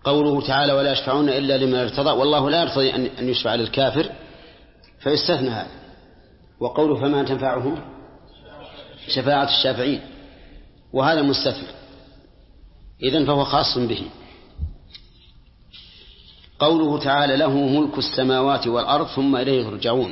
قوله تعالى ولا يشفعون إلا لمن ارتضى، والله لا يرتضي أن يشفع للكافر فيستثنى هذا. وقوله فما تنفعهم شفاعة الشافعين، وهذا مستثنى، إذن فهو خاص به. قوله تعالى له ملك السماوات والأرض ثم إليه ترجعون.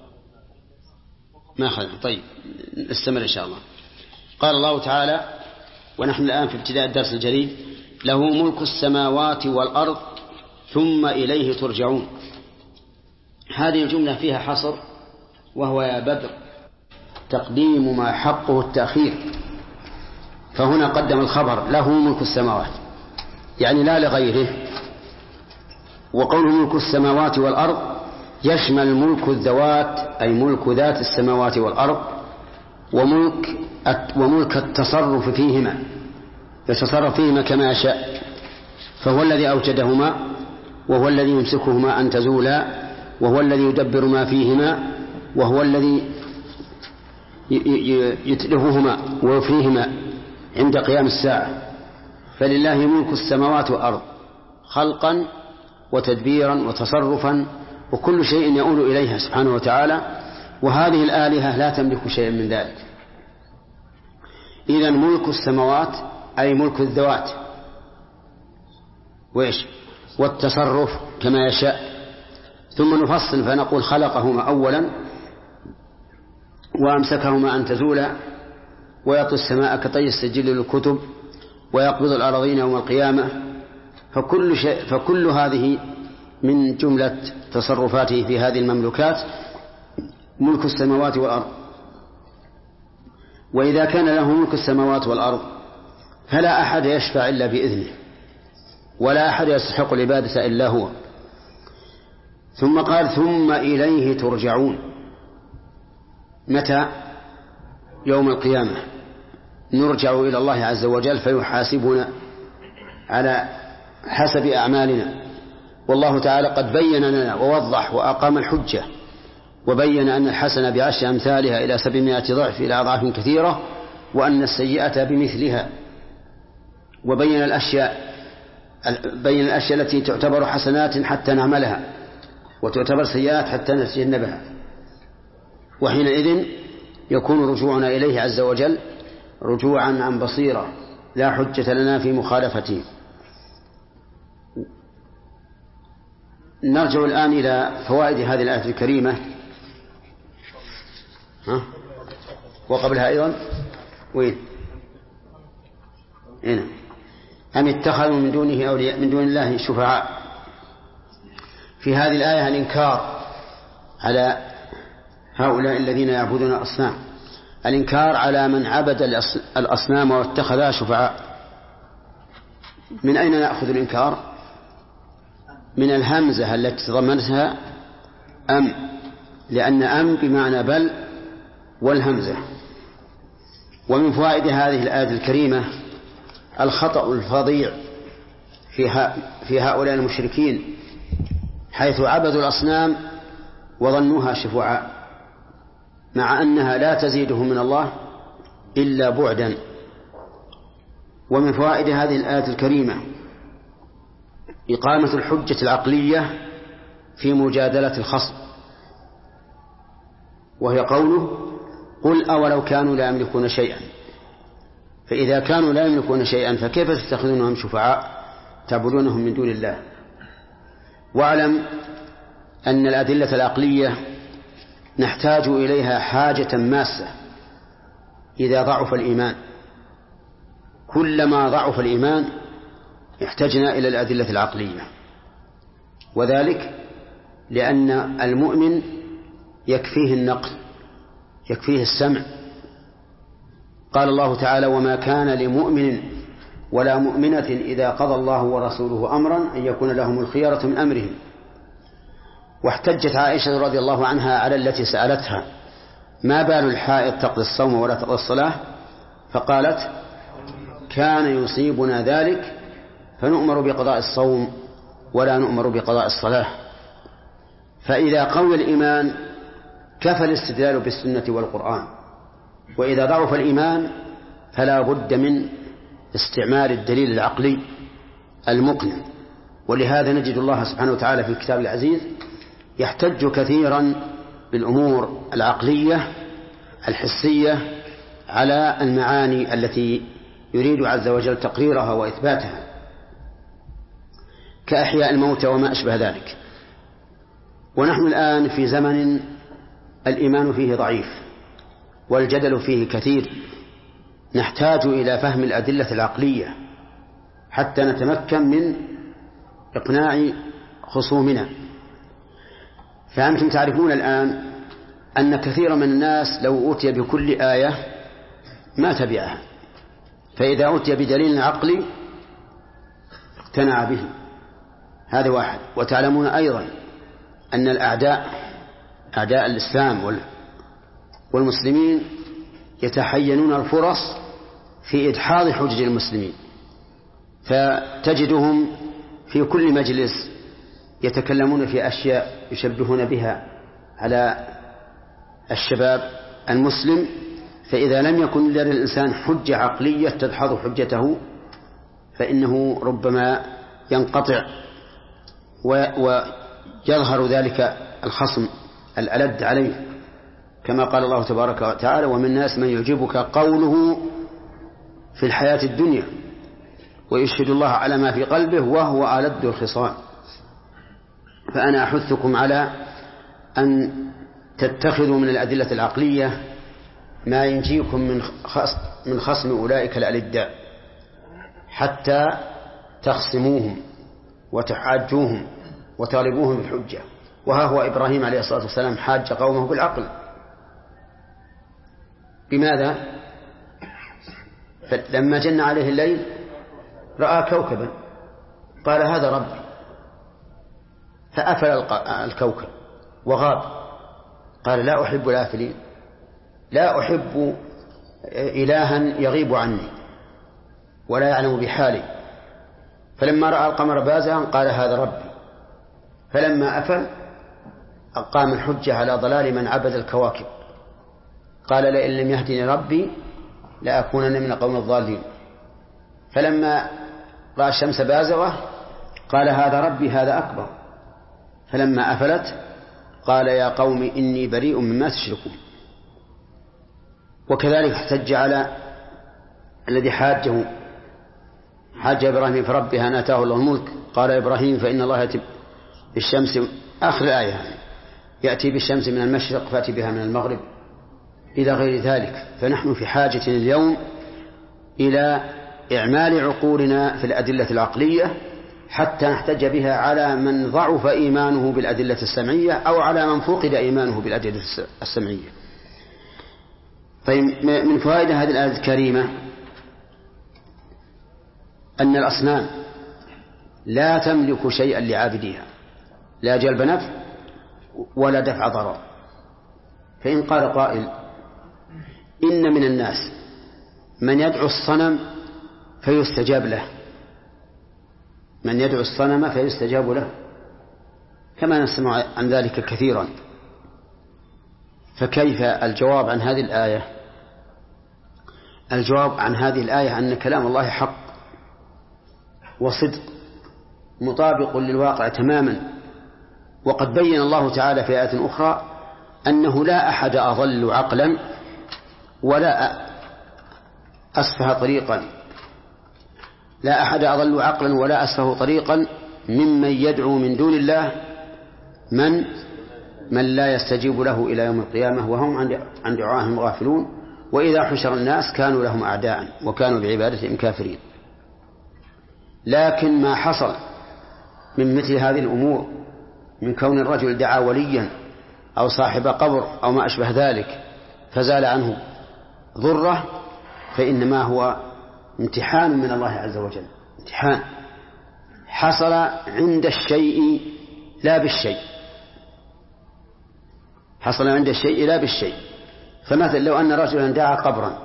ما خلنا. طيب نستمر إن شاء الله. قال الله تعالى ونحن الآن في ابتداء الدرس الجديد له ملك السماوات والأرض ثم إليه ترجعون. هذه الجملة فيها حصر، وهو يا بدر تقديم ما حقه التأخير، فهنا قدم الخبر له ملك السماوات يعني لا لغيره. وقوله ملك السماوات والأرض يشمل ملك الذوات أي ملك ذات السماوات والأرض، وملك التصرف فيهما، يتصرف فيهما كما يشاء، فهو الذي أوجدهما وهو الذي يمسكهما أن تزولا، وهو الذي يدبر ما فيهما، وهو الذي يتلفهما ويفريهما عند قيام الساعة. فلله ملك السماوات والأرض خلقا وتدبيرا وتصرفا، وكل شيء يؤول إليها سبحانه وتعالى، وهذه الآلهة لا تملك شيئا من ذلك. إذن ملك السماوات أي ملك الذوات والتصرف كما يشاء. ثم نفصل فنقول خلقهما أولا وأمسكهما أن تزولا، ويطوي السماء كطي السجل للكتب، ويقبض الأراضين يوم القيامة، فكل هذه من جملة تصرفاته في هذه المملوكات ملك السماوات والأرض. وإذا كان له ملك السماوات والأرض فلا أحد يشفع إلا بإذنه، ولا أحد يستحق العبادة إلا هو. ثم قال ثم إليه ترجعون. متى؟ يوم القيامة نرجع إلى الله عز وجل فيحاسبنا على حسب أعمالنا. والله تعالى قد بين لنا ووضح وأقام الحجة، وبين أن الحسنة بعشر أمثالها إلى 700 ضعف إلى أضعاف كثيرة، وأن السيئة بمثلها، وبين الأشياء التي تعتبر حسنات حتى نعملها، وتعتبر سيئات حتى نتجنبها. وحينئذ يكون رجوعنا إليه عز وجل رجوعا عن بصيرة، لا حجة لنا في مخالفته. نرجع الآن إلى فوائد هذه الآية الكريمة. وقبلها أيضا وين؟ هنا أم اتخذوا من دونه أولياء من دون الله شفعاء. في هذه الآية الإنكار على هؤلاء الذين يعبدون الأصنام، الإنكار على من عبد الأصنام واتخذها شفعاء. من أين نأخذ الإنكار؟ من الهمزة التي تضمنتها أم، لأن أم بمعنى بل والهمزة. ومن فوائد هذه الآية الكريمة الخطأ الفظيع في هؤلاء المشركين، حيث عبدوا الأصنام وظنوها شفعاء، مع أنها لا تزيدهم من الله إلا بعدا. ومن فوائد هذه الآية الكريمة إقامة الحجة العقلية في مجادلة الخصم، وهي قوله قل أولو كانوا لا يملكون شيئا. فإذا كانوا لا يملكون شيئا فكيف تتخذونهم شفعاء تعبدونهم من دون الله؟ واعلم أن الأدلة العقلية نحتاج إليها حاجة ماسة إذا ضعف الإيمان. كلما ضعف الإيمان احتجنا إلى الأدلة العقلية، وذلك لأن المؤمن يكفيه النقل، يكفيه السمع. قال الله تعالى وما كان لمؤمن ولا مؤمنة إذا قضى الله ورسوله أمرا أن يكون لهم الخيرة من أمرهم. واحتجت عائشة رضي الله عنها على التي سألتها ما بال الحائض تقضي الصوم ولا تقضي الصلاة، فقالت كان يصيبنا ذلك فنؤمر بقضاء الصوم ولا نؤمر بقضاء الصلاة. فإذا قوي الإيمان كفى الاستدلال بالسنة والقرآن، وإذا ضعف الإيمان فلا بد من استعمال الدليل العقلي المقنع. ولهذا نجد الله سبحانه وتعالى في الكتاب العزيز يحتج كثيرا بالأمور العقلية الحسية على المعاني التي يريد عز وجل تقريرها وإثباتها، كأحياء الموتى وما أشبه ذلك. ونحن الآن في زمن الإيمان فيه ضعيف والجدل فيه كثير، نحتاج إلى فهم الأدلة العقلية حتى نتمكن من إقناع خصومنا. فأنتم تعرفون الآن أن كثير من الناس لو أوتي بكل آية ما تبعها، فإذا أوتي بدليل عقلي اقتنع به. هذا واحد. وتعلمون أيضا أن أعداء الإسلام والمسلمين يتحينون الفرص في إدحاض حجج المسلمين، فتجدهم في كل مجلس يتكلمون في أشياء يشبهون بها على الشباب المسلم، فإذا لم يكن للإنسان حجة عقلية تدحض حجته فإنه ربما ينقطع ويظهر ذلك الخصم الألد عليه، كما قال الله تبارك وتعالى: ومن الناس من يعجبك قوله في الحياة الدنيا ويشهد الله على ما في قلبه وهو ألد الخصام. فأنا أحثكم على أن تتخذوا من الأدلة العقلية ما ينجيكم من خصم أولئك الألداء حتى تخصموهم وتحاجوهم وتغلبوهم بالحجة. وها هو إبراهيم عليه الصلاة والسلام حاج قومه بالعقل. بماذا؟ لما جن عليه الليل رأى كوكبا قال: هذا ربي، فأفل الكوكب وغاب. قال: لا أحب الآفلين، لا أحب إلها يغيب عني ولا يعلم بحالي. فلما رأى القمر بازغا قال: هذا ربي. فلما أفل أقام الحجة على ضلال من عبد الكواكب، قال: لئن لم يهدني ربي لأكونن من القوم الضالين. فلما رأى الشمس بازغة قال: هذا ربي، هذا أكبر. فلما أفلت قال: يا قوم إني بريء مما تشركون. وكذلك احتج على الذي حاج إبراهيم فربها أن آتاه الله الملك. قال إبراهيم: فإن الله يأتي بالشمس، آخر الآية، يأتي بالشمس من المشرق فأتي بها من المغرب، إلى غير ذلك. فنحن في حاجة اليوم إلى إعمال عقولنا في الأدلة العقلية حتى نحتج بها على من ضعف إيمانه بالأدلة السمعية أو على من فقد إيمانه بالأدلة السمعية. طيب، من فوائد هذه الآية الكريمة أن الأصنام لا تملك شيئا لعابديها، لا جلب نفع ولا دفع ضرر. فإن قال قائل: إن من الناس من يدعو الصنم فيستجاب له، من يدعو الصنم فيستجاب له، كما نسمع عن ذلك كثيرا. فكيف الجواب عن هذه الآية؟ الجواب عن هذه الآية أن كلام الله حق وصدق مطابق للواقع تماما. وقد بين الله تعالى في آيات أخرى أنه لا أحد أضل عقلا ولا أسفه طريقا، لا أحد أضل عقلا ولا أسفه طريقا ممن يدعو من دون الله من لا يستجيب له إلى يوم القيامة وهم عن دعائهم غافلون، وإذا حشر الناس كانوا لهم أعداء وكانوا بعبادتهم كافرين. لكن ما حصل من مثل هذه الأمور، من كون الرجل دعا وليا أو صاحب قبر أو ما أشبه ذلك فزال عنه ضره، فإنما هو امتحان من الله عز وجل، امتحان حصل عند الشيء لا بالشيء، حصل عند الشيء لا بالشيء. فمثلا لو أن رجلا دعا قبرا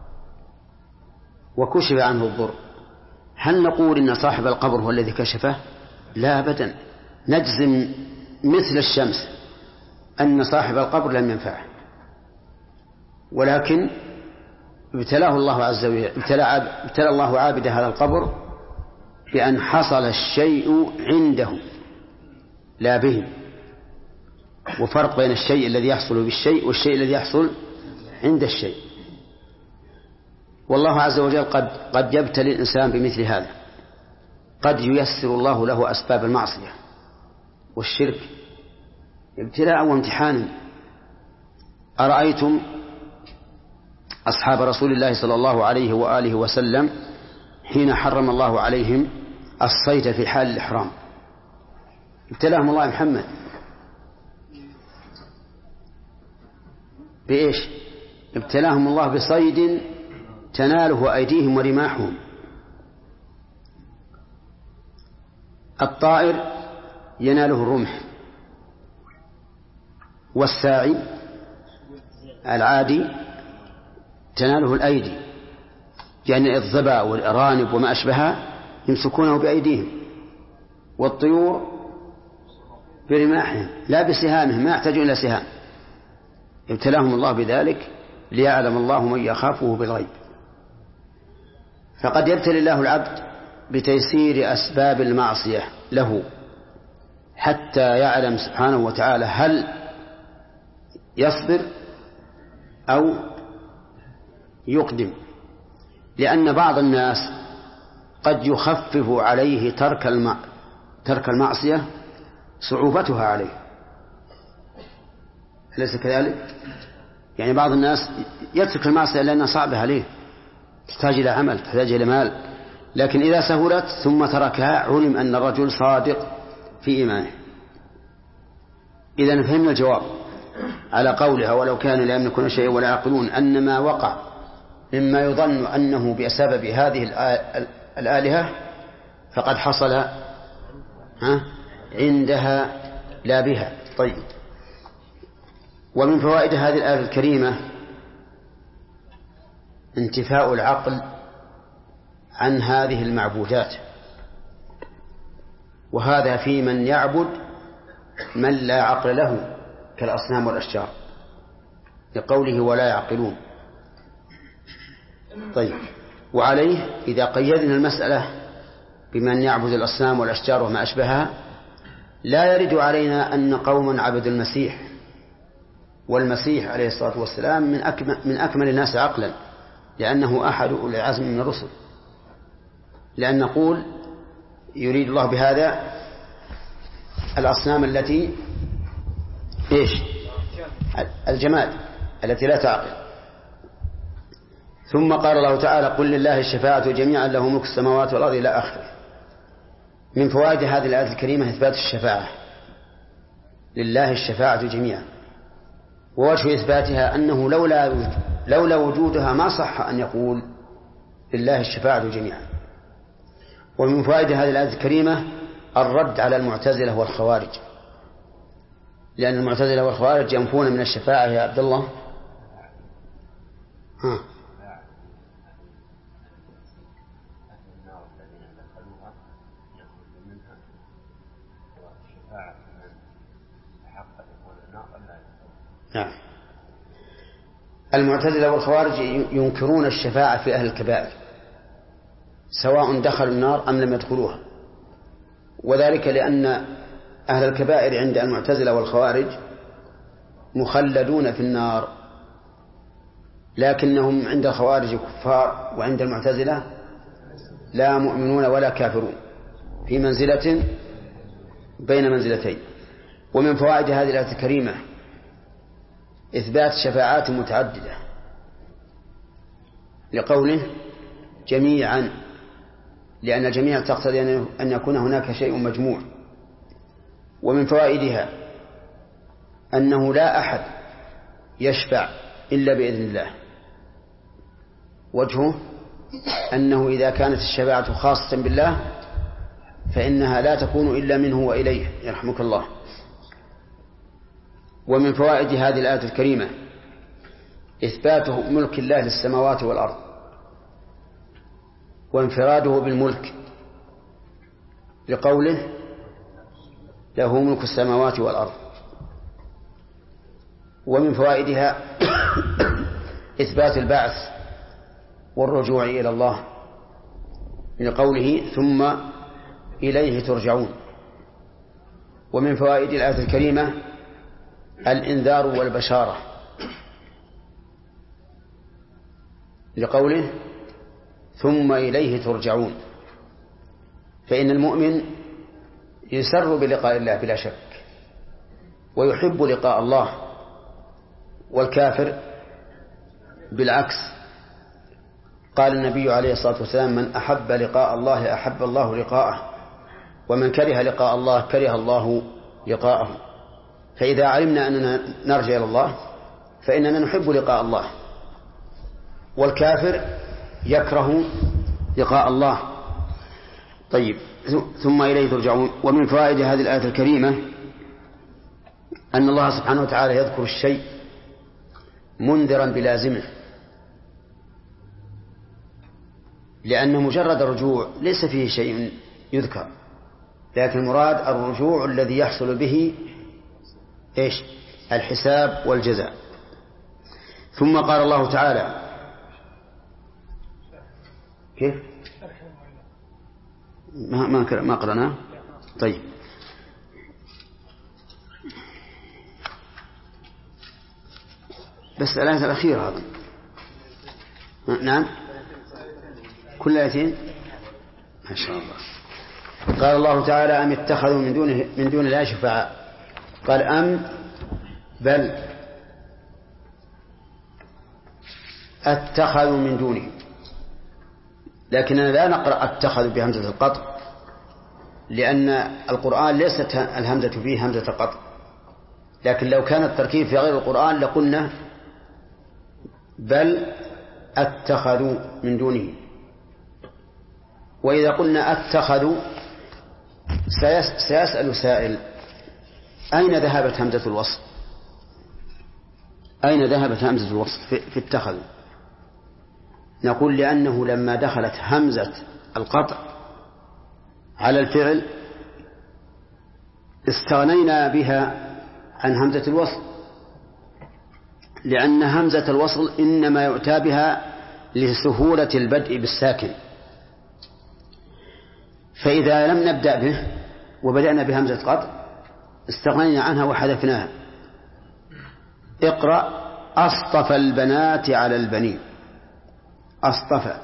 وكشف عنه الضر، هل نقول إن صاحب القبر هو الذي كشفه؟ لا أبدا، نجزم مثل الشمس أن صاحب القبر لم ينفعه، ولكن ابتلاه الله عز وجل، ابتلى الله عابد هذا القبر بأن حصل الشيء عنده لا به، وفرق بين الشيء الذي يحصل بالشيء والشيء الذي يحصل عند الشيء. والله عز وجل قد يبتلي الإنسان بمثل هذا، قد ييسر الله له أسباب المعصية والشرك ابتلاء وامتحانا. أرأيتم أصحاب رسول الله صلى الله عليه وآله وسلم حين حرم الله عليهم الصيد في حال الإحرام، ابتلاهم الله محمد بإيش؟ ابتلاهم الله بصيد تناله أيديهم ورماحهم. الطائر يناله الرمح، والساعي العادي تناله الأيدي، يعني الظباء والأرانب وما أشبهها يمسكونه بأيديهم، والطيور برماحهم لا بسهامهم، ما يحتاجون إلى سهام. ابتلاهم الله بذلك ليعلم الله من يخافه بالغيب. فقد يبتلي الله العبد بتيسير أسباب المعصية له حتى يعلم سبحانه وتعالى هل يصبر أو يقدم، لأن بعض الناس قد يخفف عليه ترك المعصية صعوبتها عليه، أليس كذلك؟ يعني بعض الناس يترك المعصية لأنها صعبة عليه، تحتاج إلى عمل، تحتاج إلى مال، لكن إذا سهلت ثم تركها علم أن الرجل صادق في إيمانه. إذا فهمنا الجواب على قولها ولو كان لا يملكون شيئا ولا يعقلون، أن ما وقع مما يظن أنه بسبب هذه الآلهة فقد حصل عندها لا بها. طيب، ومن فوائد هذه الآية الكريمة انتفاء العقل عن هذه المعبودات، وهذا في من يعبد من لا عقل له كالأصنام والأشجار، لقوله ولا يعقلون. طيب، وعليه إذا قيدنا المسألة بمن يعبد الأصنام والأشجار وما أشبهها لا يرد علينا أن قوما عبدوا المسيح، والمسيح عليه الصلاة والسلام من أكمل الناس عقلا، لأنه أحد أولي العزم من الرسل، لأن نقول يريد الله بهذا الأصنام التي إيش؟ الجماد التي لا تعقل. ثم قال الله تعالى قل لله الشفاعة جميعا له ملك السماوات والأرض إلى آخره. من فوائد هذه الآية الكريمة إثبات الشفاعة، لله الشفاعة جميعا، ووجه إثباتها أنه لولا وجودها ما صح أن يقول لله الشفاعة جميعا. ومن فوائد هذه الآية الكريمة الرد على المعتزلة والخوارج، لأن المعتزلة والخوارج ينفون من الشفاعة يا عبد الله. نعم، المعتزلة والخوارج ينكرون الشفاعة في أهل الكبائر سواء دخلوا النار أم لم يدخلوها، وذلك لأن أهل الكبائر عند المعتزلة والخوارج مخلدون في النار، لكنهم عند الخوارج كفار وعند المعتزلة لا مؤمنون ولا كافرون، في منزلة بين منزلتين. ومن فوائد هذه الآية الكريمة إثبات شفاعات متعددة لقوله جميعا، لأن الجميع تقتضي أن يكون هناك شيء مجموع. ومن فوائدها أنه لا أحد يشفع إلا بإذن الله، وجهه أنه إذا كانت الشفاعة خاصة بالله فإنها لا تكون إلا منه وإليه يرحمك الله. ومن فوائد هذه الآية الكريمة إثباته ملك الله للسماوات والأرض وانفراده بالملك، لقوله له ملك السماوات والأرض. ومن فوائدها إثبات البعث والرجوع إلى الله، لقوله ثم إليه ترجعون. ومن فوائد الآية الكريمة الإنذار والبشارة لقوله ثم إليه ترجعون، فإن المؤمن يسر بلقاء الله بلا شك ويحب لقاء الله، والكافر بالعكس. قال النبي عليه الصلاة والسلام من أحب لقاء الله أحب الله لقاءه، ومن كره لقاء الله كره الله لقاءه. فإذا علمنا أننا نرجع إلى الله فإننا نحب لقاء الله، والكافر يكره لقاء الله. طيب، ثم إليه ترجعون. ومن فوائد هذه الآية الكريمة أن الله سبحانه وتعالى يذكر الشيء منذرا بلازمه، لأن مجرد الرجوع ليس فيه شيء يذكر، لكن المراد الرجوع الذي يحصل به إيش؟ الحساب والجزاء. ثم قال الله تعالى كيف؟ ما قرأنا. طيب، بس الآية الأخيرة هذا. نعم، كل آيتين ما شاء الله. قال الله تعالى أم اتخذوا من دون الله شفعاء. قال أم بل اتخذوا من دونه، لكننا لا نقرأ اتخذوا بهمزة القطع، لأن القرآن ليست الهمزة فيه همزة قطع، لكن لو كان التركيب في غير القرآن لقلنا بل اتخذوا من دونه. وإذا قلنا اتخذوا سيسأل سائل أين ذهبت همزة الوصل؟ أين ذهبت همزة الوصل في اتخذوا؟ نقول لأنه لما دخلت همزة القطع على الفعل استغنينا بها عن همزة الوصل، لأن همزة الوصل إنما يؤتى بها لسهولة البدء بالساكن، فإذا لم نبدأ به وبدأنا بهمزة قطع استغنينا عنها وحذفناها. اقرأ أصطفى البنات على البنين. أصطفى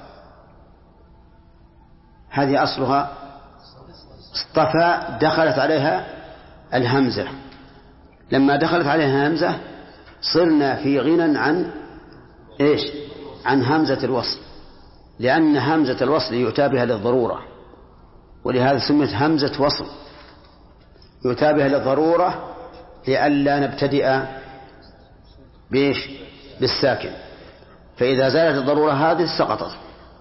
هذه أصلها اصطفى، دخلت عليها الهمزة. لما دخلت عليها الهمزة صرنا في غنى عن إيش؟ عن همزة الوصل، لأن همزة الوصل يؤتى بها للضرورة، ولهذا سميت همزة وصل، يؤتى بها للضرورة لئلا نبتدئ بإيش؟ بالساكن، فإذا زالت الضرورة هذه سقطت.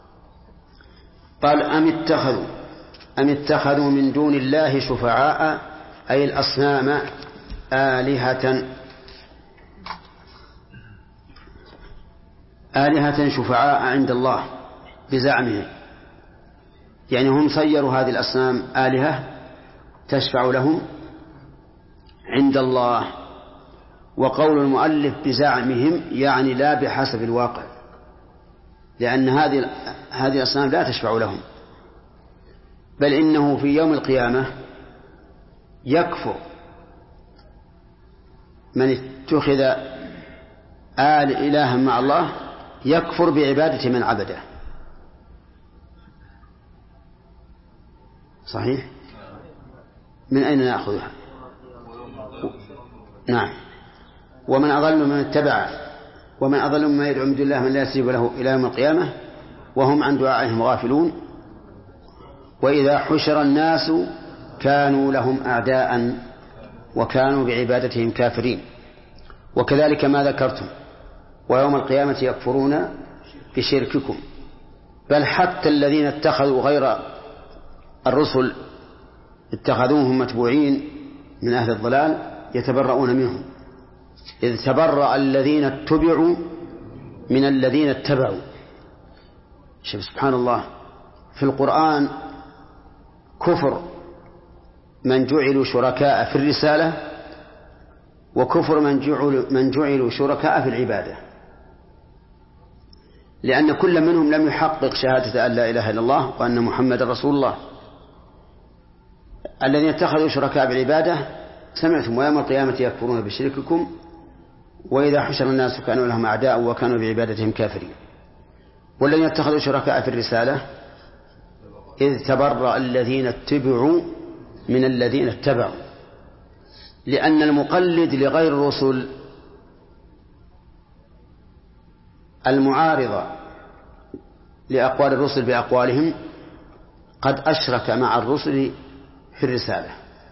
قال أم اتخذوا من دون الله شفعاء، أي الأصنام آلهة شفعاء عند الله بزعمهم، يعني هم صيروا هذه الأصنام آلهة تشفع لهم عند الله. وقول المؤلف بزعمهم يعني لا بحسب الواقع، لأن هذه الأصنام لا تشفع لهم، بل إنه في يوم القيامة يكفر من اتخذ إلها مع الله، يكفر بعبادة من عبده. صحيح؟ من أين نأخذها؟ نعم. ومن أضل ممن يدعو من دون الله من لا يستجيب له إلى يوم القيامة وهم عن دعائهم غافلون. وإذا حشر الناس كانوا لهم أعداء وكانوا بعبادتهم كافرين. وكذلك ما ذكرتم، ويوم القيامة يكفرون بشرككم. بل حتى الذين اتخذوا غير الرسل اتخذوهم متبوعين من أهل الضلال يتبرؤون منهم، إذ تبرأ الذين اتبعوا من الذين اتبعوا. شوف سبحان الله، في القرآن كفر من جعلوا شركاء في الرسالة، وكفر من جعلوا شركاء في العبادة، لأن كل منهم لم يحقق شهادة أن لا إله إلا الله وأن محمد رسول الله. الذين اتخذوا شركاء بالعبادة سمعتم ويوم القيامة يكفرون بشرككم وإذا حشر الناس كانوا لهم أعداء وكانوا بعبادتهم كافرين. والذين اتخذوا شركاء في الرسالة إذ تبرأ الذين اتبعوا من الذين اتبعوا، لأن المقلد لغير الرسل المعارضة لأقوال الرسل بأقوالهم قد أشرك مع الرسل في الرسالة.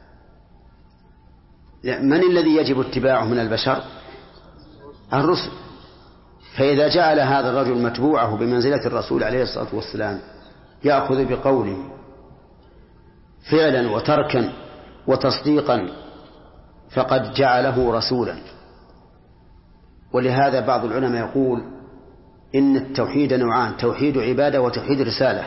من الذي يجب اتباعه من البشر؟ الرسل. فإذا جعل هذا الرجل متبوعه بمنزلة الرسول عليه الصلاة والسلام يأخذ بقوله فعلا وتركا وتصديقا فقد جعله رسولا. ولهذا بعض العلماء يقول إن التوحيد نوعان: توحيد عبادة وتوحيد رسالة.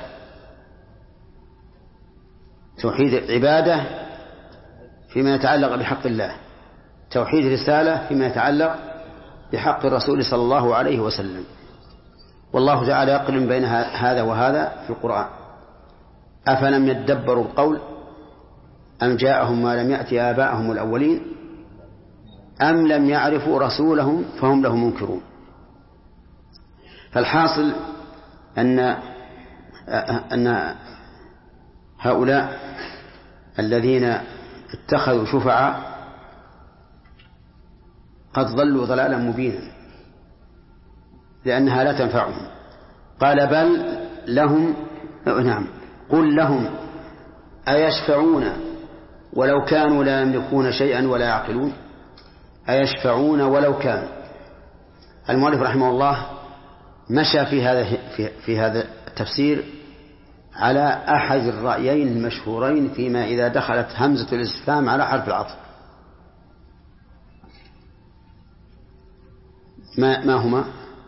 توحيد عبادة فيما يتعلق بحق الله، توحيد رسالة فيما يتعلق بحق الرسول صلى الله عليه وسلم. والله تعالى يقرن بين هذا وهذا في القرآن: أفلم يدبروا القول أم جاءهم ما لم يأت آباءهم الأولين أم لم يعرفوا رسولهم فهم له منكرون. فالحاصل أن هؤلاء الذين اتخذوا شفعاء قد ضلوا ضلالا مبينا لأنها لا تنفعهم. قال بل لهم قل لهم أيشفعون ولو كانوا لا يملكون شيئا ولا يعقلون. أيشفعون ولو كانوا. المؤلف رحمه الله مشى في هذا التفسير على أحد الرأيين المشهورين فيما إذا دخلت همزة الاستفهام على حرف العطف. ما هما؟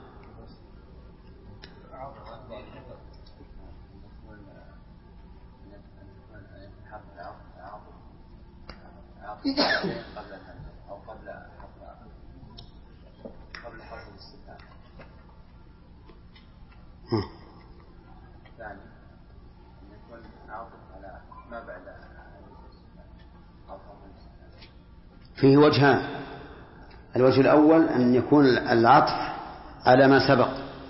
فيه وجهان: الوجه الأول أن يكون العطف على ما سبق،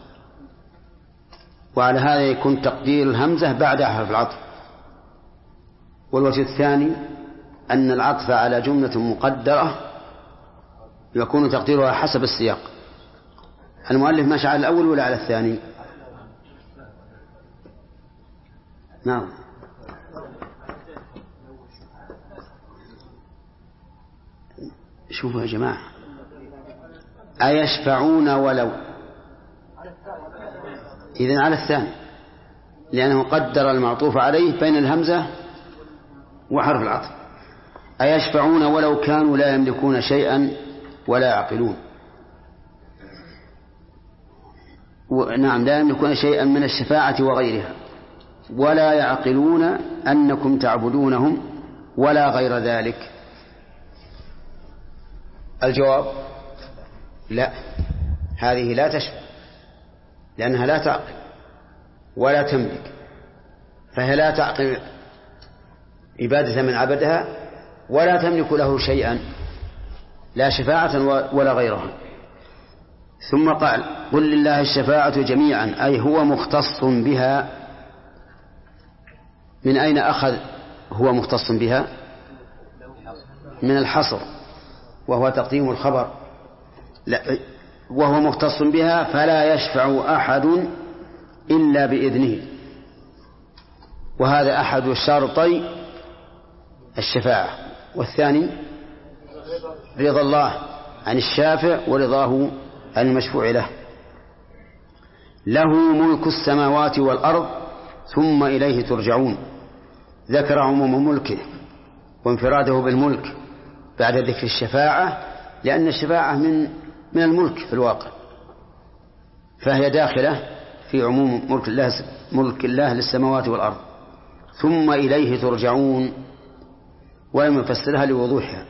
وعلى هذا يكون تقدير الهمزة بعد حرف العطف. والوجه الثاني أن العطف على جملة مقدرة يكون تقديرها حسب السياق. المؤلف ماشي على الأول ولا على الثاني؟ نعم. شوفوا يا جماعة، أيشفعون ولو، إذن على الثاني، لأنه قدر المعطوف عليه بين الهمزة وحرف العطف. أيشفعون ولو كانوا لا يملكون شيئا ولا يعقلون. نعم، لا يملكون شيئا من الشفاعة وغيرها ولا يعقلون أنكم تعبدونهم ولا غير ذلك. الجواب لا، هذه لا تشفع لأنها لا تعقل ولا تملك، فهي لا تعقل عبادة من عبدها ولا تملك له شيئا، لا شفاعة ولا غيرها. ثم قال قل لله الشفاعة جميعا، أي هو مختص بها. من أين أخذ هو مختص بها؟ من الحصر، وهو تقديم الخبر. لا، وهو مختص بها فلا يشفع أحد إلا بإذنه، وهذا أحد شرطي الشفاعة. والثاني رضا الله عن الشافع ورضاه عن المشفوع له. له ملك السماوات والأرض ثم إليه ترجعون. ذكر عموم ملكه وانفراده بالملك بعد ذكر الشفاعة، لأن الشفاعة من الملك في الواقع، فهي داخلة في عموم ملك الله للسماوات والأرض. ثم إليه ترجعون، ولم يفسرها لوضوحها.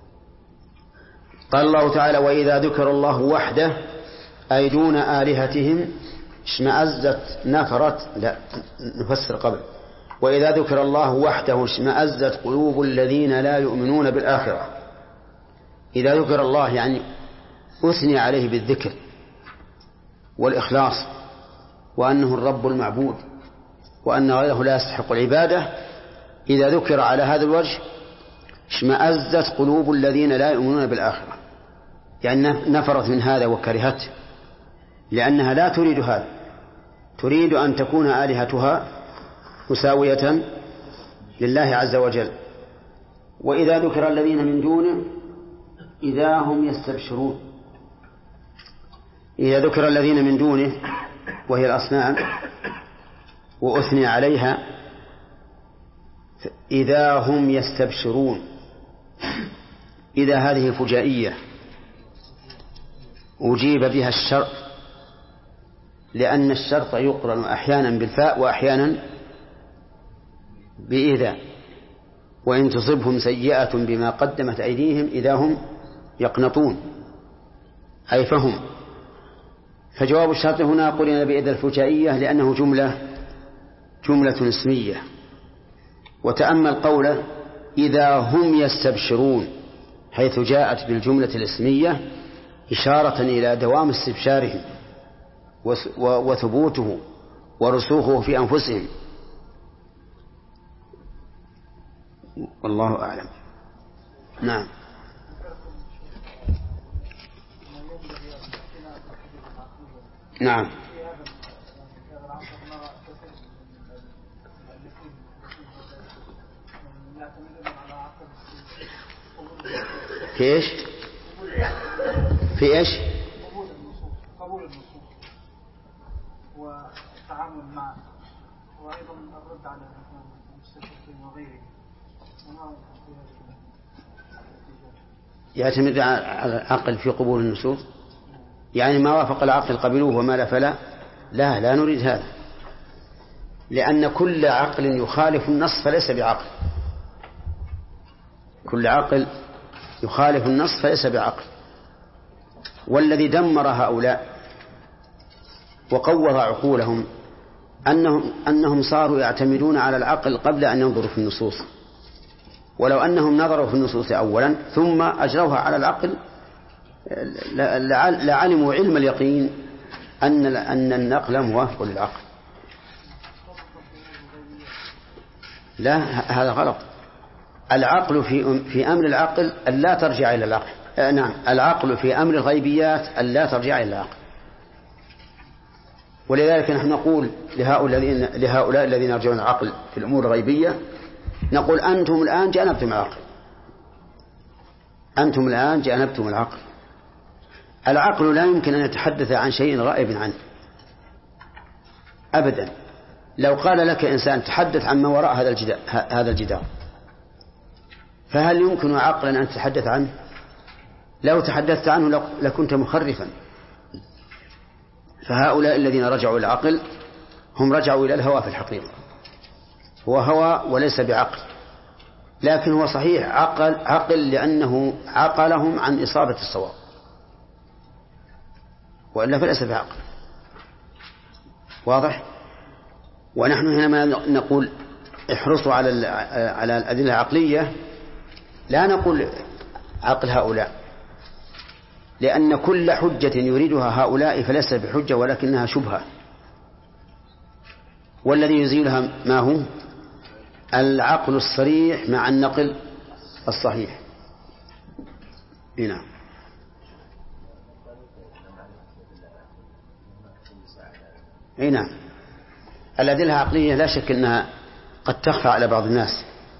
قال الله تعالى وإذا ذكر الله وحده أي دون آلهتهم اشمأزت نفرت. لا، نفسر قبل. وإذا ذكر الله وحده اشمأزت قلوب الذين لا يؤمنون بالآخرة. إذا ذكر الله يعني أثني عليه بالذكر والإخلاص وأنه الرب المعبود وأن غيره لا يستحق العبادة، إذا ذكر على هذا الوجه اشمأزت قلوب الذين لا يؤمنون بالآخرة، يعني نفرت من هذا وكرهته، لأنها لا تريد هذا، تريد أن تكون آلهتها مساوية لله عز وجل. وإذا ذكر الذين من دونه إذا هم يستبشرون. إذا ذكر الذين من دونه وهي الأصنام وأثني عليها إذا هم يستبشرون. إذا هذه فجائية أجيب بها الشرط، لأن الشرط يقرن أحيانا بالفاء وأحيانا بإذا. وإن تصبهم سيئة بما قدمت أيديهم إذا هم يقنطون، أي فهم. فجواب الشرط هنا قرن بإذا الفجائية لأنه جملة اسمية. وتأمل قوله إذا هم يستبشرون، حيث جاءت بالجملة الاسمية إشارة إلى دوام استبشارهم وثبوته ورسوخه في أنفسهم. والله أعلم. نعم. نعم. في إيش؟ في إيش؟ قبول النصوص والتعامل معه، وأيضا الرد على المستشرقين وغيره. يعتمد على العقل في قبول النصوص، يعني ما وافق العقل قبلوه وما لا فلا. لا نريد هذا، لأن كل عقل يخالف النص فليس بعقل. كل عقل يخالف النص فليس بعقل. والذي دمر هؤلاء وقوض عقولهم أنهم صاروا يعتمدون على العقل قبل أن ينظروا في النصوص. ولو أنهم نظروا في النصوص أولا ثم أجروها على العقل لعلموا علم اليقين أن النقل موافق للعقل. لا، هذا غلط. العقل في أمر العقل ألا ترجع إلى العقل. نعم، العقل في أمر الغيبيات ألا ترجع إلى العقل. ولذلك نحن نقول لهؤلاء الذين يرجعون العقل في الأمور الغيبية، نقول أنتم الآن جانبتم العقل. أنتم الآن جانبتم العقل. العقل لا يمكن أن يتحدث عن شيء غائب عنه أبدا. لو قال لك إنسان تحدث عن ما وراء هذا الجدار، فهل يمكن عقلا أن تتحدث عنه؟ لو تحدثت عنه لكنت مخرفا. فهؤلاء الذين رجعوا إلى العقل هم رجعوا إلى الهوى في الحقيقة. هو هوى وليس بعقل، لكن هو صحيح عقل لأنه عقلهم عن إصابة الصواب، وإلا فليس بعقل. واضح؟ ونحن هنا نقول احرصوا على الأدلة العقلية، لا نقول عقل هؤلاء، لأن كل حجة يريدها هؤلاء فليس بحجة ولكنها شبهة، والذي يزيلها ما هو العقل الصريح مع النقل الصحيح. هنا نعم، الأدلة العقلية لا شك أنها قد تخفى على بعض الناس،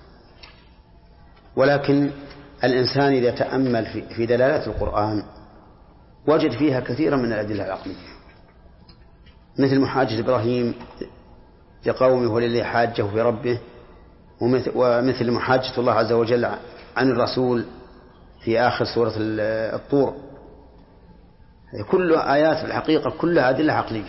ولكن الإنسان إذا تأمل في دلالات القرآن وجد فيها كثيرا من الأدلة العقلية، مثل محاجة إبراهيم لقومه ولله حاجه في ربه، ومثل محاجة الله عز وجل عن الرسول في آخر سورة الطور. كل آيات في الحقيقة كلها أدلة عقلية.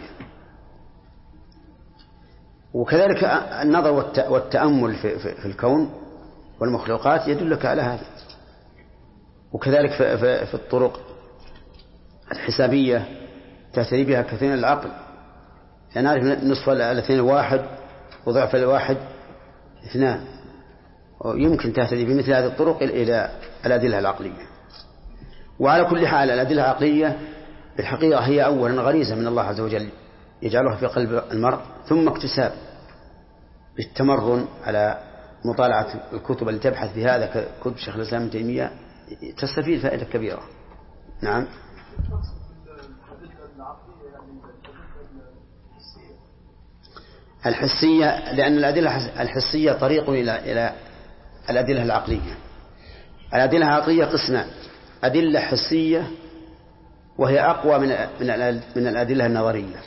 وكذلك النظر والتأمل في الكون والمخلوقات يدلك على هذا. وكذلك في الطرق الحسابية تهتدي بها كثير من العقل، نعرف نصف الاثنين واحد وضعف الواحد اثنان، ويمكن تهتدي بمثل هذه الطرق إلى الأدلة العقلية. وعلى كل حال الأدلة العقلية الحقيقة هي أولا غريزة من الله عز وجل يجعلها في قلب المرء، ثم اكتساب بالتمرن على مطالعة الكتب التي تبحث في هذا كتب شيخ الإسلام ابن تيمية تستفيد فائدة كبيرة. نعم. الحسية، لأن الأدلة الحسية طريق إلى الأدلة العقلية. الأدلة العقلية قسمان: أدلة حسية وهي أقوى من الأدلة النظرية.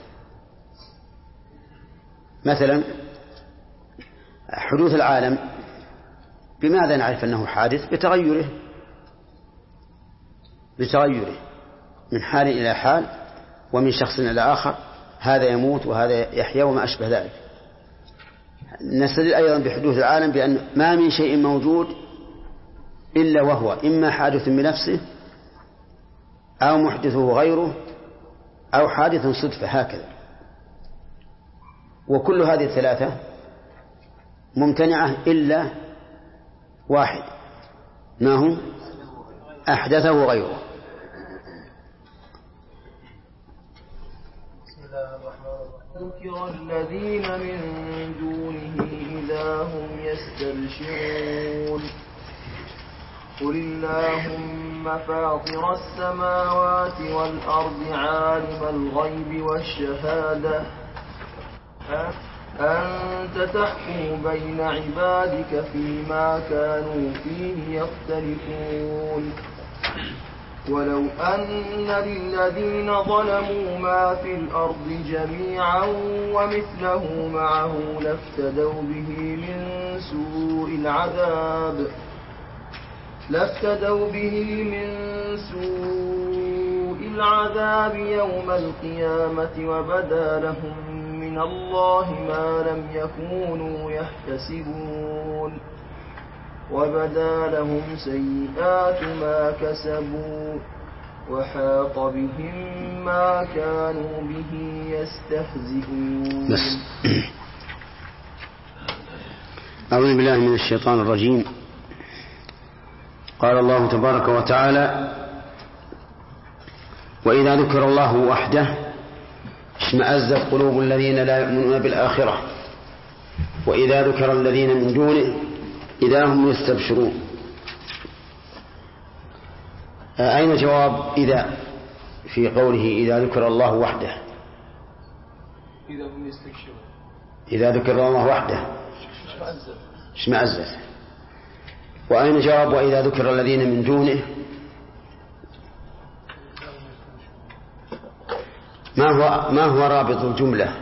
مثلا حدوث العالم، بماذا نعرف أنه حادث؟ بتغيره من حال إلى حال ومن شخص إلى آخر، هذا يموت وهذا يحيا وما أشبه ذلك. نستدل أيضا بحدوث العالم بأن ما من شيء موجود إلا وهو إما حادث بنفسه أو محدثه غيره أو حادث صدفة، هكذا. وكل هذه الثلاثة ممتنعة إلا واحد، ما هو؟ أحدثه غيره. ذكر الذين من دونه إذا هم يستبشرون. قل اللهم فاطر السماوات والأرض عالم الغيب والشهادة أنت تحكم بين عبادك فيما كانوا فيه يختلفون. ولو أن للذين ظلموا ما في الأرض جميعا ومثله معه لافتدوا به من سوء العذاب يوم القيامة وبدا لهم من الله ما لم يكونوا يحتسبون. وبدا لهم سيئات ما كسبوا وحاق بهم ما كانوا به يستهزئون. أعوذ بالله من الشيطان الرجيم. قال الله تبارك وتعالى: وإذا ذكر الله وحده اشمأزت قلوب الذين لا يؤمنون بالآخرة وإذا ذكر الذين من دونه إذا هم يستبشرون. أين جواب إذا في قوله إذا ذكر الله وحده؟ إذا ذكر الله وحده اشمأزت. وأين جواب وإذا ذكر الذين من دونه؟ ما هو رابط الجملة؟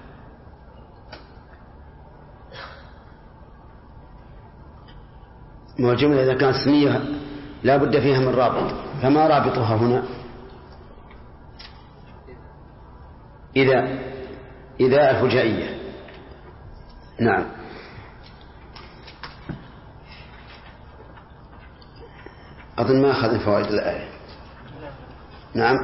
ما الجملة إذا كانت اسمية لا بد فيها من رابط، فما رابطها هنا؟ إذا الفجائية. نعم. أظن ما أخذ فوائد الآية. نعم.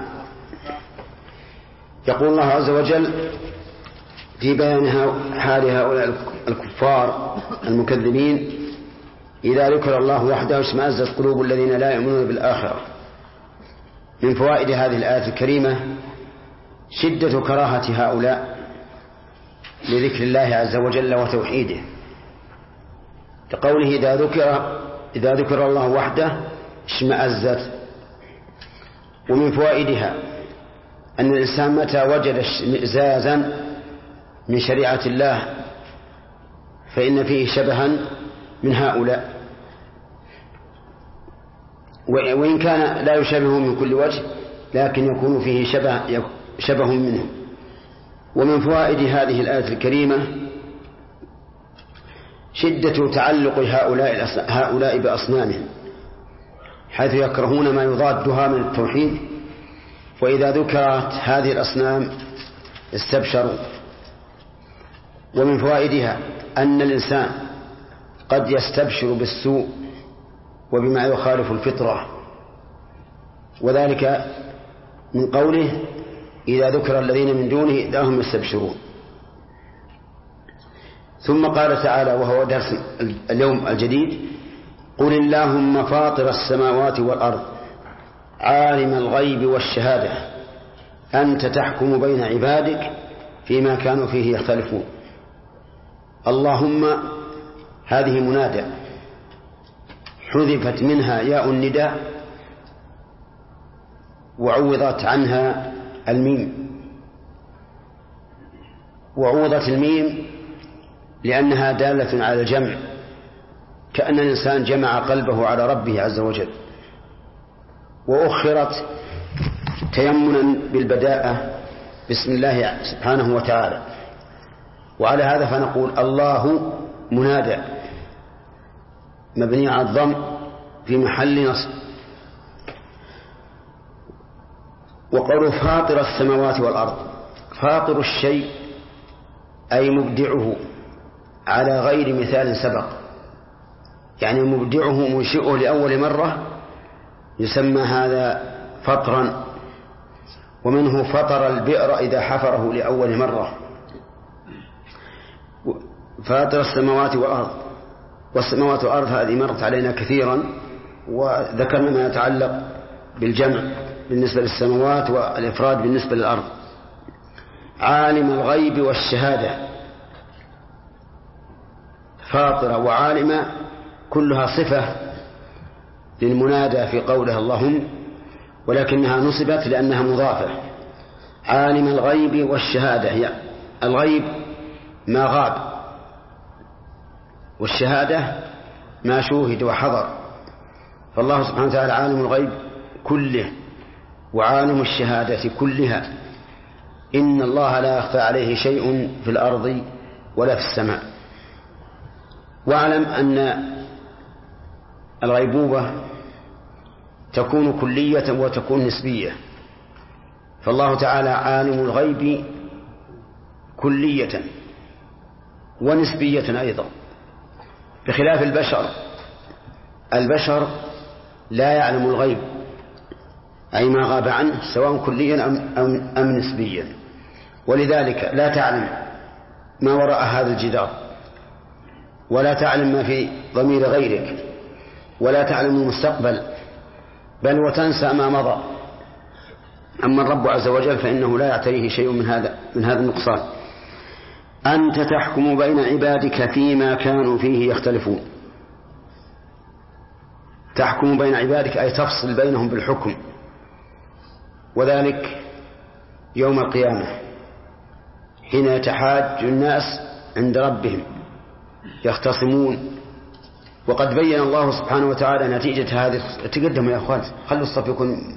يقول الله عز وجل في بيان حال هؤلاء الكفار المكذبين: إذا ذكر الله وحده اشمأزت قلوب الذين لا يؤمنون بالآخرة. من فوائد هذه الآية الكريمة شدة كراهة هؤلاء لذكر الله عز وجل وتوحيده، كقوله إذا ذكر الله وحده اشمأزت. ومن فوائدها أن الإنسان متى وجد اشمئزازا من شريعة الله فإن فيه شبها من هؤلاء، وإن كان لا يشابه من كل وجه لكن يكون فيه شبه منه. ومن فوائد هذه الآية الكريمة شدة تعلق هؤلاء بأصنامهم، حيث يكرهون ما يضادها من التوحيد، وإذا ذكرت هذه الأصنام استبشروا. ومن فوائدها أن الإنسان قد يستبشر بالسوء وبما يخالف الفطرة، وذلك من قوله إذا ذكر الذين من دونه إذا هم يستبشرون. ثم قال تعالى وهو درس اليوم الجديد: قل اللهم فاطر السماوات والأرض عالم الغيب والشهادة أنت تحكم بين عبادك فيما كانوا فيه يختلفون. اللهم هذه منادى حذفت منها ياء النداء وعوضت عنها الميم، وعوضت الميم لأنها دالة على الجمع، كأن الإنسان جمع قلبه على ربه عز وجل، وأخرت تيمنا بالبداءة بسم الله سبحانه وتعالى. وعلى هذا فنقول الله منادى مبني على الضم في محل نصب. وقول فاطر السماوات والأرض، فاطر الشيء أي مبدعه على غير مثال سبق، يعني مبدعه منشئه لأول مرة يسمى هذا فطرا. ومنه فطر البئر إذا حفره لأول مرة. فاطر السماوات والأرض، والسماوات والأرض هذه مرت علينا كثيرا، وذكرنا ما يتعلق بالجمع بالنسبة للسماوات والإفراد بالنسبة للأرض. عالم الغيب والشهادة، فاطرة وعالمة كلها صفة للمنادى في قولها اللهم، ولكنها نصبت لأنها مضافة. عالم الغيب والشهادة، هي الغيب ما غاب، والشهادة ما شوهد وحضر. فالله سبحانه وتعالى عالم الغيب كله وعالم الشهادة كلها. إن الله لا يخفى عليه شيء في الأرض ولا في السماء. واعلم أن الغيبوبة تكون كلية وتكون نسبية، فالله تعالى عالم الغيب كلية ونسبية أيضا، بخلاف البشر لا يعلم الغيب أي ما غاب عنه سواء كليا أم نسبيا. ولذلك لا تعلم ما وراء هذا الجدار، ولا تعلم ما في ضمير غيرك، ولا تعلم المستقبل، بل وتنسى ما مضى. أما الرب عز وجل فإنه لا يعتريه شيء من هذا النقصان. أنت تحكم بين عبادك فيما كانوا فيه يختلفون. تحكم بين عبادك أي تفصل بينهم بالحكم، وذلك يوم القيامة حين يتحاج الناس عند ربهم يختصمون. وقد بين الله سبحانه وتعالى نتيجة هذه. تقدموا يا أخوان، خلوا الصف يكون.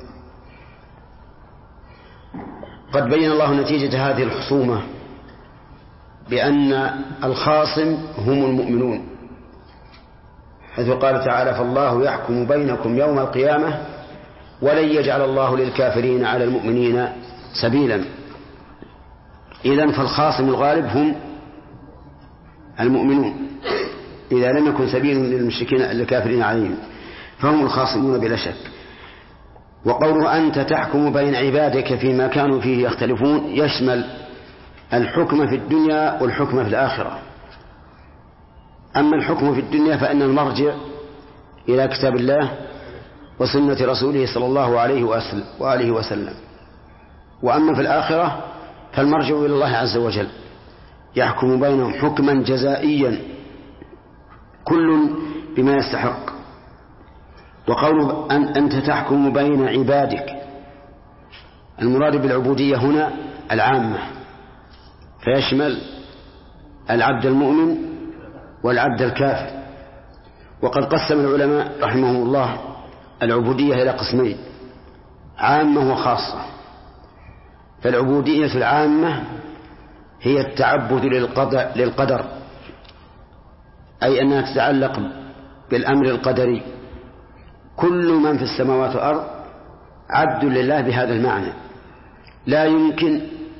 قد بين الله نتيجة هذه الخصومة بأن الخاصم هم المؤمنون، حيث قال تعالى فالله يحكم بينكم يوم القيامة ولن يجعل الله للكافرين على المؤمنين سبيلا. إذن فالخاصم الغالب هم المؤمنون، إذا لم يكن سبيل للمشركين الكافرين عليهم فهم الخاصمون بلا شك. وقوله أنت تحكم بين عبادك فيما كانوا فيه يختلفون يشمل الحكم في الدنيا والحكم في الآخرة. أما الحكم في الدنيا فإن المرجع إلى كتاب الله وسنة رسوله صلى الله عليه وآله وسلم. وأما في الآخرة فالمرجع إلى الله عز وجل يحكم بينهم حكما جزائيا كل بما يستحق. وقوله أنت تحكم بين عبادك، المراد بالعبودية هنا العامة، فيشمل العبد المؤمن والعبد الكافر. وقد قسم العلماء رحمهم الله العبودية إلى قسمين: عامة وخاصة. فالعبودية العامة هي التعبد للقدر، أي أنها تتعلق بالأمر القدري. كل من في السماوات والأرض عبد لله بهذا المعنى، لا يمكن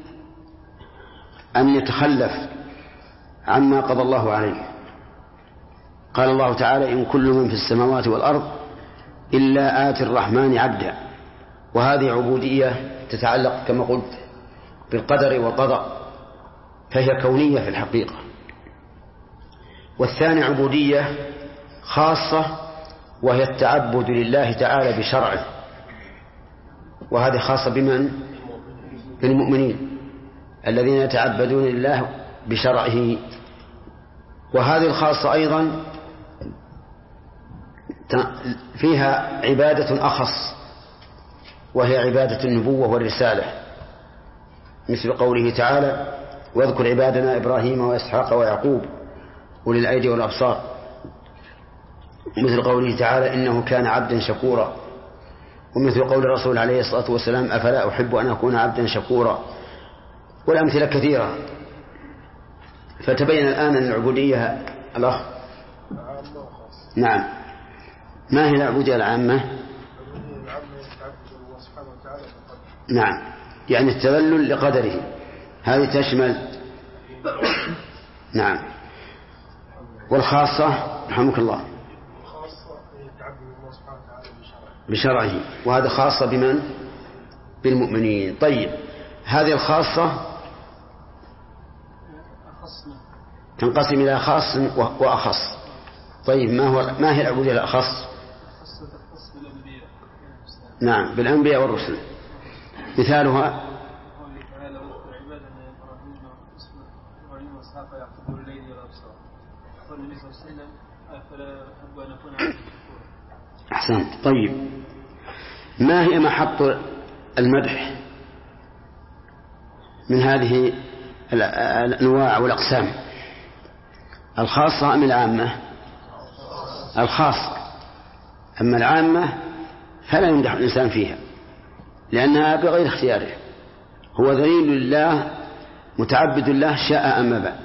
أن يتخلف عما قضى الله عليه. قال الله تعالى إن كل من في السماوات والأرض إلا آتي الرحمن عبدا. وهذه عبودية تتعلق كما قلت بالقدر والقضاء، فهي كونية في الحقيقة. والثاني عبودية خاصة وهي التعبد لله تعالى بشرعه، وهذه خاصة بمن؟ بالمؤمنين الذين يتعبدون لله بشرعه. وهذه الخاصة أيضا فيها عبادة أخص وهي عبادة النبوة والرسالة، مثل قوله تعالى: واذكر عبادنا إبراهيم وإسحاق ويعقوب أولي الأيدي والأبصار، مثل قوله تعالى: إنه كان عبدا شكورا، ومثل قول الرسول عليه الصلاة والسلام: أفلا أحب أن أكون عبدا شكورا، والأمثلة كثيرة. فتبين الآن أن العبودية الأخ. نعم. ما هي العبودية العامة؟ نعم، يعني التذلل لقدره، هذه تشمل. نعم. والخاصة رحمك الله بشرعه، وهذا خاصة بمن؟ بالمؤمنين. طيب، هذه الخاصة تنقسم إلى خاص وأخص. طيب، ما هي العبودية الأخص؟ نعم، بالأنبياء والرسل. مثالها أحسنت. طيب، ما هي محط المدح من هذه الأنواع والأقسام؟ الخاصة أم العامة؟ الخاصة. أما العامة فلا يمدح الإنسان فيها لأنها بغير اختياره، هو ذليل لله متعبد الله شاء أم أبى.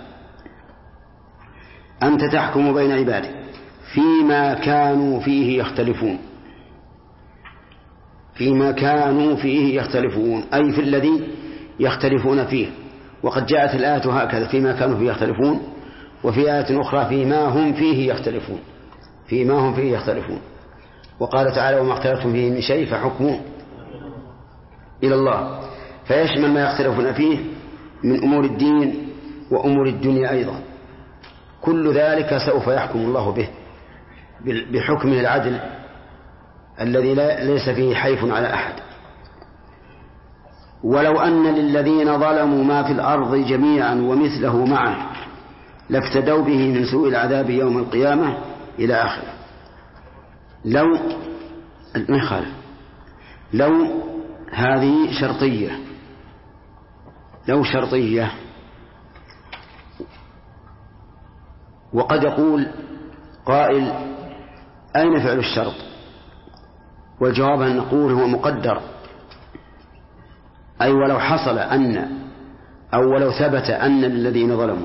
أنت تحكم بين عبادك فيما كانوا فيه يختلفون، فيما كانوا فيه يختلفون أي في الذي يختلفون فيه. وقد جاءت الآية هكذا: فيما كانوا فيه يختلفون، وفي آية أخرى: فيما هم فيه يختلفون، فيما هم فيه يختلفون. وقال تعالى: وما اختلفتم فيه من شيء فحكمه إلى الله، فيشمل ما يختلفون فيه من أمور الدين وأمور الدنيا أيضا. كل ذلك سوف يحكم الله به بحكمه العدل الذي ليس فيه حيف على أحد. ولو أن للذين ظلموا ما في الأرض جميعا ومثله معه لافتدوا به من سوء العذاب يوم القيامة إلى آخره. لو هذه شرطية، لو شرطية. وقد يقول قائل: أين فعل الشرط؟ والجواب أن نقول هو مقدر، أي ولو حصل أن أو ولو ثبت أن للذين ظلموا.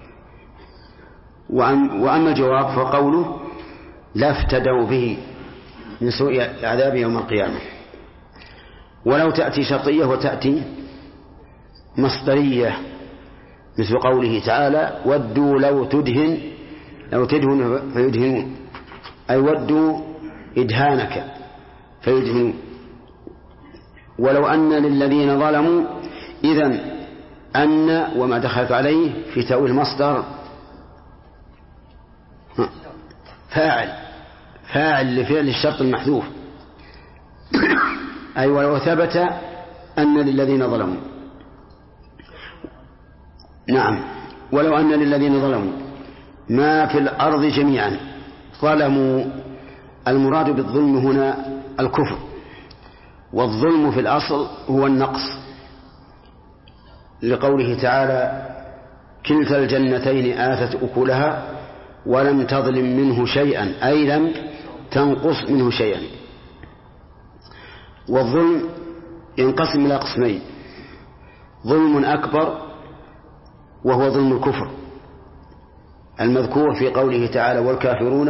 وأما الجواب فقوله: لافتدوا به من سوء العذاب يوم القيامة. ولو تأتي شرطية وتأتي مصدرية، مثل قوله تعالى: ودوا لو تدهن فيدهنون، أي ودوا إدهانك فيدهنون. ولو أن للذين ظلموا، إذن أن وما دخلت عليه في تأويل المصدر فاعل لفعل الشرط المحذوف، أي ولو ثبت أن للذين ظلموا. نعم. ولو أن للذين ظلموا ما في الأرض جميعا. ظلموا، المراد بالظلم هنا الكفر، والظلم في الأصل هو النقص، لقوله تعالى: كلتا الجنتين آتت أكلها ولم تظلم منه شيئا، أي لم تنقص منه شيئا. والظلم ينقسم إلى قسمين: ظلم أكبر وهو ظلم الكفر المذكور في قوله تعالى: والكافرون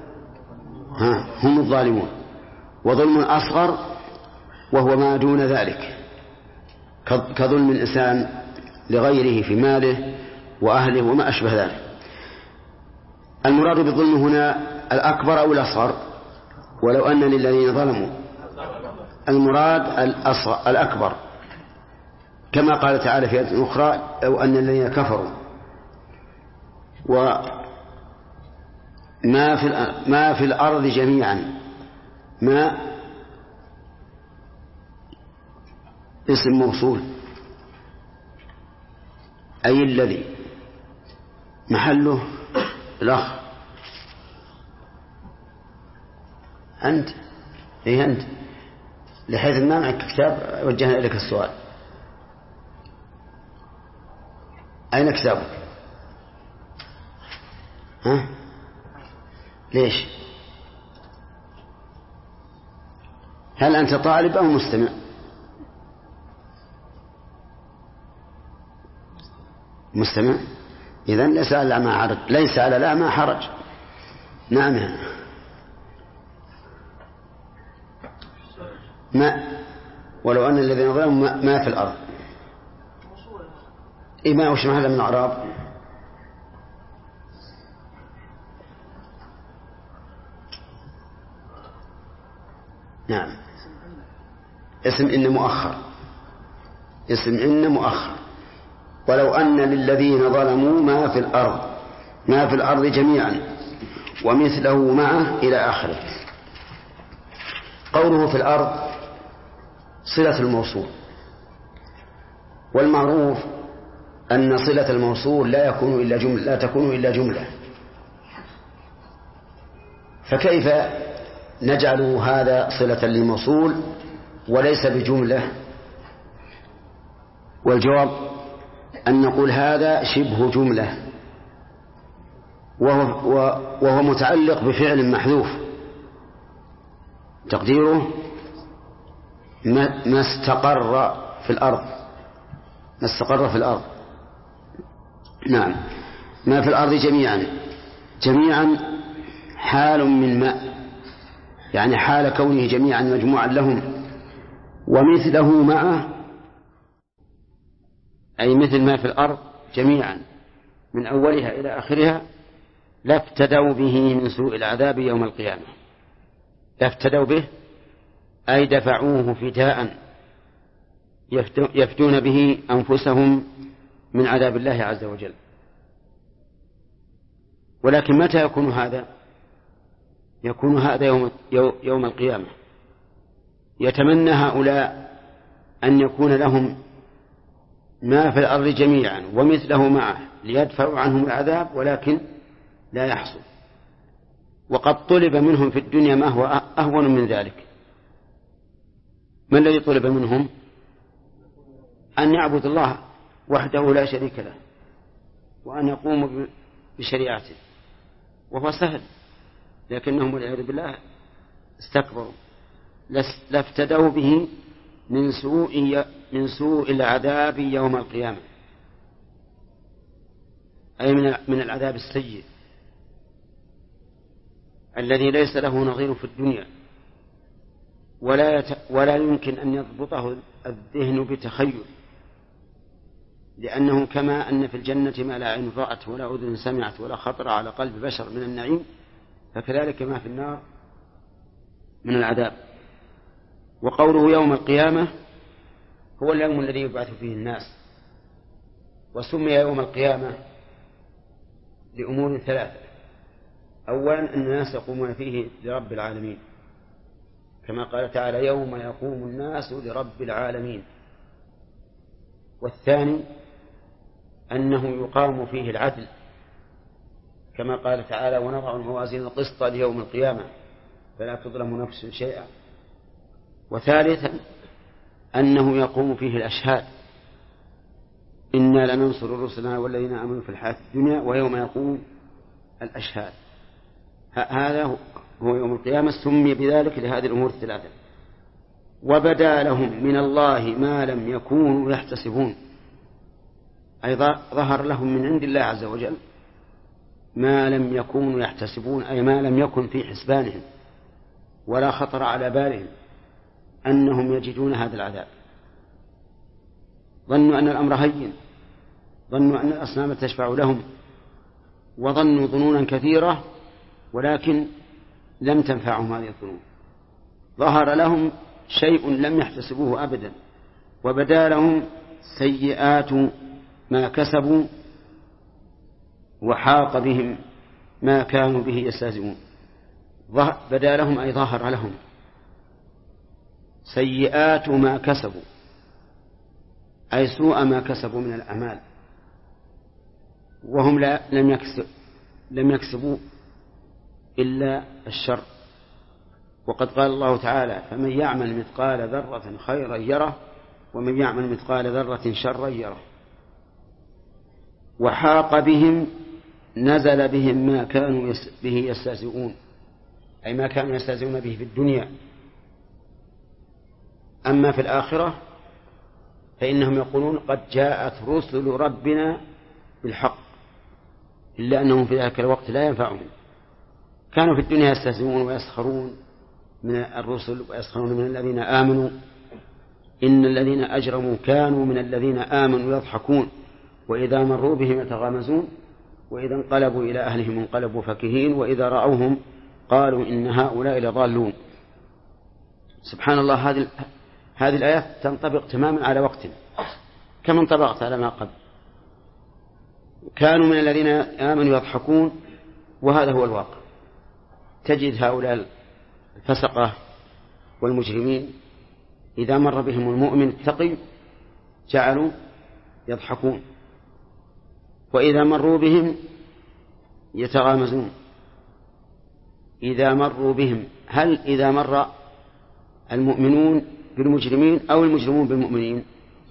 هم الظالمون، وظلم أصغر وهو ما دون ذلك كظلم الإنسان لغيره في ماله وأهله وما أشبه ذلك. المراد بالظلم هنا الأكبر أو الأصغر؟ ولو أن للذين ظلموا، المراد الأكبر، كما قال تعالى في آية أخرى: لو أن الذين كفروا. ما في الأرض جميعا. ما اسم موصول، أي الذي محله الأخ. أنت إيه أنت لحيث ما معك كتاب وجهنا إليك السؤال. أين كتابك؟ ها؟ ليش؟ هل أنت طالب أو مستمع؟ مستمع. إذن ليس على الأعمى حرج، ليس على الأعمى حرج. نعم. ما ولو أن الذين ظلموا ما في الأرض. إيه ما وش محل من الأعراب؟ نعم. اسم إن مؤخر. اسم إن مؤخر. ولو أن للذين ظلموا ما في الأرض جميعا ومثله معه إلى آخره. قوله في الأرض صلة الموصول، والمعروف أن صلة الموصول لا تكون إلا جملة، فكيف نجعل هذا صلة للموصول وليس بجملة؟ والجواب أن نقول هذا شبه جملة، وهو متعلق بفعل محذوف تقديره ما استقر في الأرض. نعم. ما في الأرض جميعا حال من ماء، يعني حال كونه جميعا مجموعا لهم، ومثله معه أي مثل ما في الأرض جميعا من أولها إلى آخرها لافتدوا به من سوء العذاب يوم القيامة. لافتدوا به أي دفعوه فداء يفدون به أنفسهم من عذاب الله عز وجل. ولكن متى يكون هذا؟ يكون هذا يوم القيامة. يتمنى هؤلاء أن يكون لهم ما في الأرض جميعا ومثله معه ليدفعوا عنهم العذاب، ولكن لا يحصل. وقد طلب منهم في الدنيا ما هو أهون من ذلك. ما الذي طلب منهم؟ أن يعبد الله وحده لا شريك له، وأن يقوموا بشريعته، وهو سهل، لكنهم والعياذ بالله استكبروا. لافتدوا به من سوء العذاب يوم القيامة، أي من العذاب السيء الذي ليس له نظير في الدنيا، ولا يمكن أن يضبطه الذهن بتخيل، لأنه كما أن في الجنة ما لا عين رأت ولا أذن سمعت ولا خطر على قلب بشر من النعيم، فكذلك ما في النار من العذاب. وقوله يوم القيامة هو اليوم الذي يبعث فيه الناس، وسمي يوم القيامة لأمور ثلاثة. أولا أن الناس يقومون فيه لرب العالمين، كما قال تعالى يوم يقوم الناس لرب العالمين. والثاني أنه يقام فيه العدل، كما قال تعالى ونضع الموازين القسط ليوم القيامة فلا تظلم نفس شيئا. وثالثا أنه يقوم فيه الأشهاد، إنا لننصر رسلنا والذين آمنوا في الحياة الدنيا ويوم يقوم الأشهاد. هذا هو يوم القيامة، سمي بذلك لهذه الأمور الثلاثة. وبدا لهم من الله ما لم يكونوا يحتسبون، أي ظهر لهم من عند الله عز وجل ما لم يكونوا يحتسبون، أي ما لم يكن في حسبانهم ولا خطر على بالهم أنهم يجدون هذا العذاب. ظنوا أن الأمر هين، ظنوا أن الأصنام تشفع لهم، وظنوا ظنونا كثيرة، ولكن لم تنفعهم هذه الظنون. ظهر لهم شيء لم يحتسبوه أبدا، وبدا لهم سيئات ما كسبوا، وحاق بهم ما كانوا به يستهزئون. بدا لهم أي ظهر لهم سيئات ما كسبوا، أي سوء ما كسبوا من الأعمال، وهم لم يكسبوا إلا الشر. وقد قال الله تعالى: فمن يعمل مثقال ذرة خيرا يره ومن يعمل مثقال ذرة شرا يره. وحاق بهم، نزل بهم ما كانوا به يستهزئون، أي ما كانوا يستهزئون به في الدنيا. أما في الآخرة فإنهم يقولون: قد جاءت رسل ربنا بالحق، إلا أنهم في ذلك الوقت لا ينفعهم. كانوا في الدنيا يستهزئون ويسخرون من الرسل ويسخرون من الذين آمنوا. إن الذين أجرموا كانوا من الذين آمنوا يضحكون وإذا مروا بهم يتغامزون وإذا انقلبوا إلى أهلهم انقلبوا فكهين وإذا رأوهم قالوا إن هؤلاء لضالون. سبحان الله، هذه الآيات تنطبق تماما على وقت كما انطبقت على ما قبل. كانوا من الذين آمنوا يضحكون، وهذا هو الواقع. تجد هؤلاء الفسقة والمجرمين إذا مر بهم المؤمن التقي جعلوا يضحكون، وإذا مروا بهم يتغامزون. إذا مروا بهم، هل إذا مر المؤمنون بالمجرمين أو المجرمون بالمؤمنين؟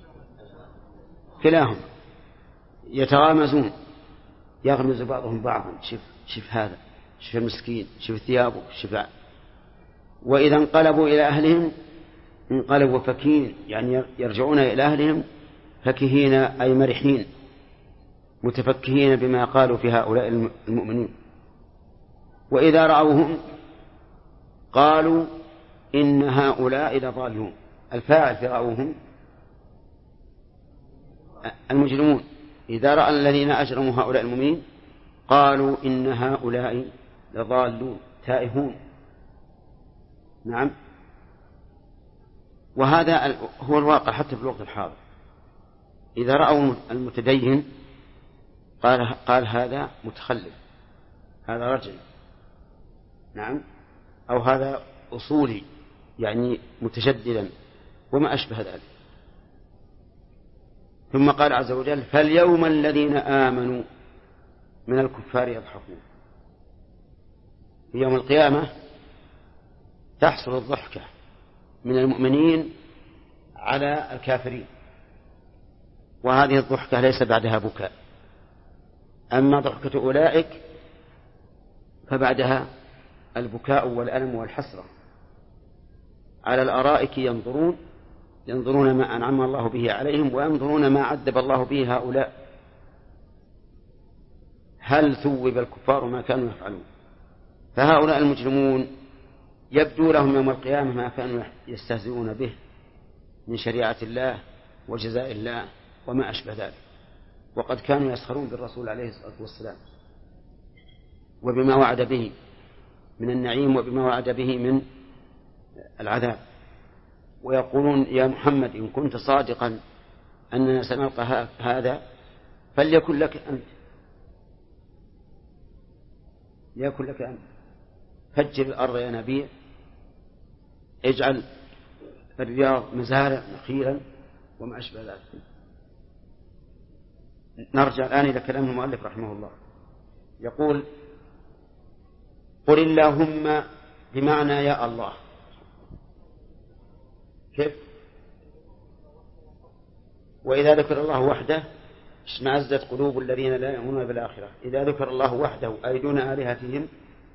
كلاهم يتغامزون، يغمز بعضهم بعضا، شف هذا، شف المسكين، شف ثيابه، شف. وإذا انقلبوا إلى أهلهم انقلبوا فكين، يعني يرجعون إلى أهلهم فكهين أي مرحين متفكهين بما قالوا في هؤلاء المؤمنين. وإذا رأوهم قالوا إن هؤلاء لضالون. الفاعل في رأوهم المجرمون. إذا رأى الذين أجرموا هؤلاء المؤمنين قالوا إن هؤلاء لضالون تائهون. نعم، وهذا هو الواقع حتى في الوقت الحاضر. إذا رأوا المتدين قال هذا متخلف، هذا رجل، نعم، أو هذا أصولي، يعني متشددا وما أشبه ذلك. ثم قال عز وجل: فاليوم الذين آمنوا من الكفار يضحكون. في يوم القيامة تحصل الضحكة من المؤمنين على الكافرين، وهذه الضحكة ليس بعدها بكاء. أما ضحكة أولئك فبعدها البكاء والألم والحسرة. على الأرائك ينظرون ما أنعم الله به عليهم وينظرون ما عذب الله به هؤلاء. هل ثوب الكفار ما كانوا يفعلون؟ فهؤلاء المجرمون يبدو لهم يوم القيامة ما كانوا يستهزئون به من شريعة الله وجزاء الله وما أشبه ذلك. وقد كانوا يسخرون بالرسول عليه الصلاة والسلام وبما وعد به من النعيم وبما وعد به من العذاب، ويقولون: يا محمد إن كنت صادقا أننا سنلقى هذا فليكن لك أنت، ليكن لك أنت، فجر الأرض ينابيع، اجعل الرياض مزارع نخيلا وما أشبه ذلك. نرجع الآن إلى كلام المؤلف رحمه الله. يقول: قل اللهم، بمعنى يا الله. كيف؟ وإذا ذكر الله وحده اشمأزت قلوب الذين لا يؤمنون بالآخرة. إذا ذكر الله وحده أي دون آلهتهم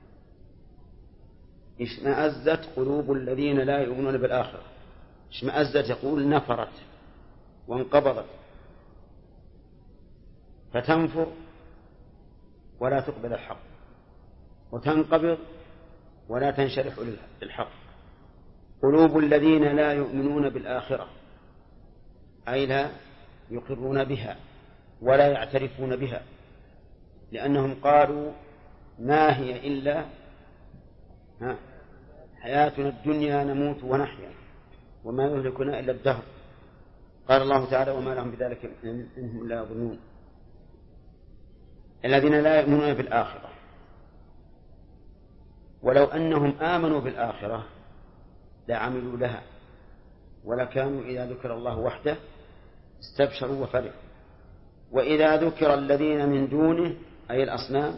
اشمأزت قلوب الذين لا يؤمنون بالآخرة. اشمأزت يقول نفرت وانقبضت، فتنفر ولا تقبل الحق، وتنقبض ولا تنشرح للحق. قلوب الذين لا يؤمنون بالآخرة أي لا يقرون بها ولا يعترفون بها، لأنهم قالوا: ما هي إلا حياتنا الدنيا نموت ونحيا وما يهلكنا إلا الدهر. قال الله تعالى: وما لهم بذلك إنهم لا يظنون. الذين لا يؤمنون بالآخرة ولو أنهم آمنوا بالآخرة لعملوا لها ولكانوا إذا ذكر الله وحده استبشروا وفرحوا. وإذا ذكر الذين من دونه أي الأصنام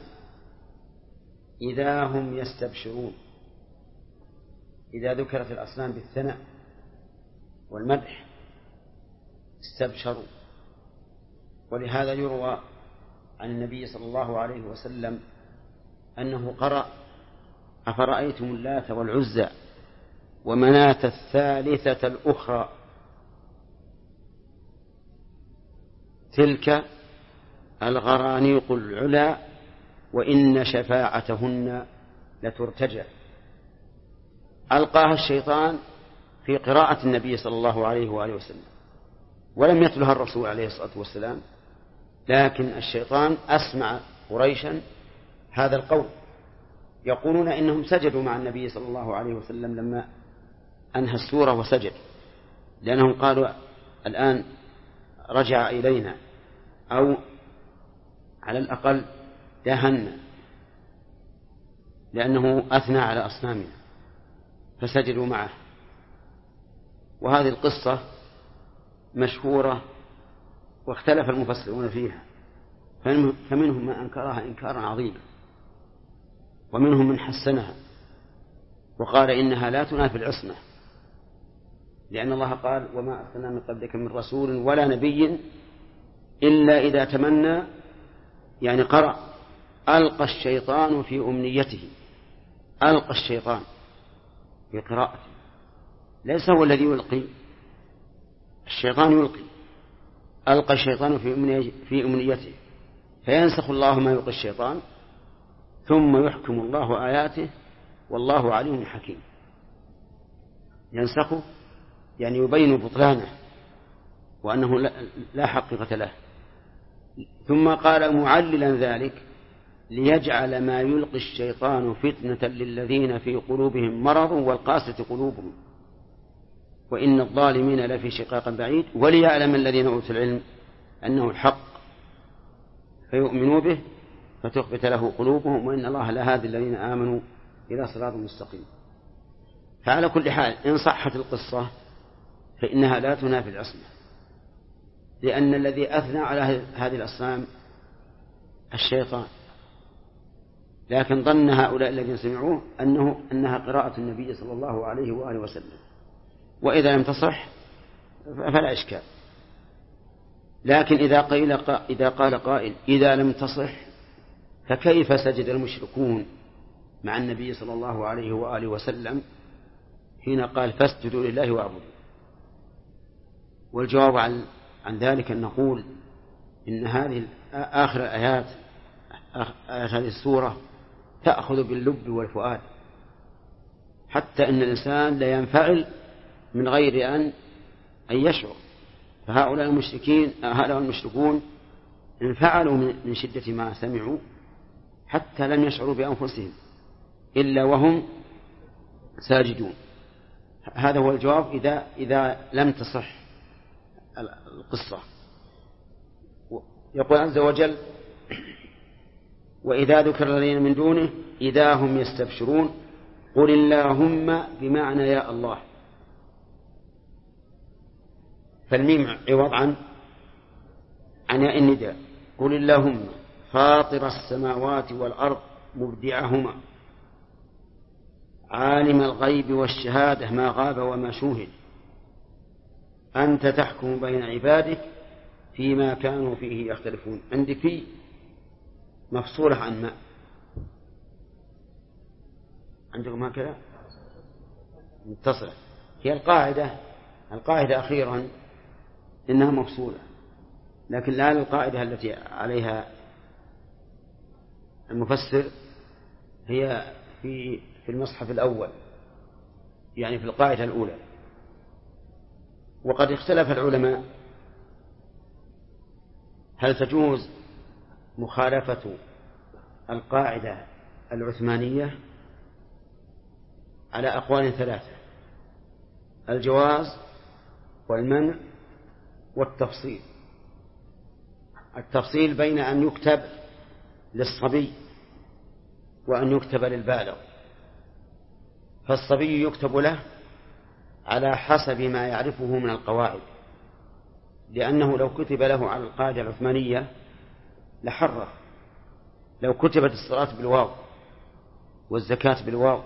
إذا هم يستبشرون. إذا ذكرت الأصنام بالثناء والمدح استبشروا. ولهذا يروى عن النبي صلى الله عليه وسلم أنه قرأ أفرأيتم اللات والعزى ومناة الثالثة الأخرى تلك الغرانيق العلا وإن شفاعتهن لترتجى. ألقاها الشيطان في قراءة النبي صلى الله عليه وآله وسلم ولم يتلها الرسول عليه الصلاة والسلام، لكن الشيطان أسمع قريشا هذا القول. يقولون إنهم سجدوا مع النبي صلى الله عليه وسلم لما أنهى السورة وسجد، لأنهم قالوا الآن رجع إلينا أو على الأقل دهنا، لأنه أثنى على أصنامنا فسجدوا معه. وهذه القصة مشهورة واختلف المفسرون فيها، فمنهم من أنكرها إنكارا عظيما ومنهم من حسنها وقال إنها لا تنافي العصمة، لأن الله قال وما أرسلنا من قبلك من رسول ولا نبي إلا إذا تمنى، يعني قرأ ألقى الشيطان في أمنيته. ألقى الشيطان في قراءته، ليس هو الذي يلقي، الشيطان يلقي. ألقى الشيطان في أمنيته فينسخ الله ما يلقي الشيطان ثم يحكم الله آياته والله عليم حكيم. ينسخه يعني يبين بطلانه وأنه لا حقيقة له. ثم قال معللا ذلك ليجعل ما يلقي الشيطان فتنة للذين في قلوبهم مرض والقاسة قلوبهم وإن الظالمين لفي شقاق بعيد وليعلم الذين أوتوا العلم أنه الحق فيؤمنوا به فتخبت له قلوبهم وإن الله لهادي الذين آمنوا إلى صراط مستقيم. فعلى كل حال إن صحت القصة فإنها لا تنافي العصمة، لأن الذي أثنى على هذه الأصنام الشيطان، لكن ظن هؤلاء الذين سمعوه أنها قراءة النبي صلى الله عليه وآله وسلم، وإذا لم تصح فلا إشكال. لكن إذا قال قائل إذا لم تصح فكيف سجد المشركون مع النبي صلى الله عليه وآله وسلم حين قال فاسجدوا لله واعبدوا؟ والجواب عن ذلك أن نقول إن هذه آخر آيات هذه السورة تأخذ باللب والفؤاد، حتى إن الإنسان لا ينفعل من غير أن يشعر. فهؤلاء المشركون انفعلوا من شدة ما سمعوا حتى لم يشعروا بأنفسهم إلا وهم ساجدون. هذا هو الجواب إذا لم تصح القصة. يقول عز وجل وإذا ذكر الذين من دونه إذا هم يستبشرون قل اللهم بمعنى يا الله، فالميم عوض عن ياء النداء. قل اللهم فاطر السماوات والأرض مبدعهما عالم الغيب والشهادة ما غاب وما شوهد أنت تحكم بين عبادك فيما كانوا فيه يختلفون. عندك في مفصولة عن ما عندكم هكذا متصلة. هي القاعدة أخيرا إنها مفصولة، لكن لا القاعدة التي عليها المفسر هي في المصحف الأول، يعني في القاعدة الأولى. وقد اختلف العلماء هل تجوز مخالفة القاعدة العثمانية على أقوال ثلاثة: الجواز والمنع والتفصيل. التفصيل بين أن يكتب للصبي وأن يكتب للبالغ، فالصبي يكتب له على حسب ما يعرفه من القواعد، لأنه لو كتب له على القاعدة العثمانية لحرف. لو كتبت الصلاة بالواو والزكاة بالواو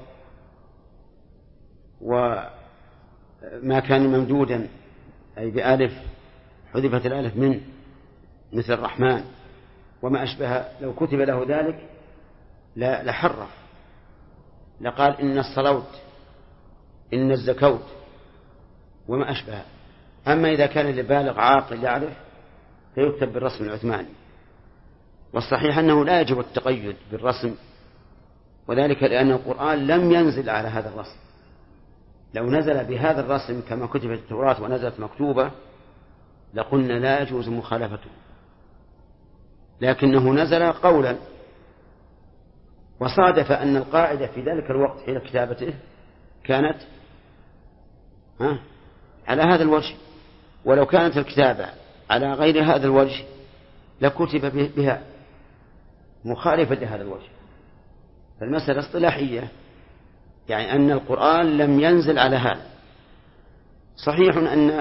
وما كان ممدودا أي بألف حذفت الألف منه مثل الرحمن وما أشبه، لو كتب له ذلك لحرف، لقال إن الصلوت إن الزكوت وما أشبه. أما إذا كان لبالغ عاقل يعرف فيكتب بالرسم العثماني. والصحيح أنه لا يجب التقيد بالرسم، وذلك لأن القرآن لم ينزل على هذا الرسم. لو نزل بهذا الرسم كما كتبت التوراة ونزلت مكتوبة لقلنا لا يجوز مخالفته، لكنه نزل قولا، وصادف أن القاعدة في ذلك الوقت حين كتابته كانت على هذا الوجه، ولو كانت الكتابة على غير هذا الوجه لكتب بها مخالفة لهذا الوجه. فالمسألة اصطلاحية، يعني أن القرآن لم ينزل على هذا. صحيح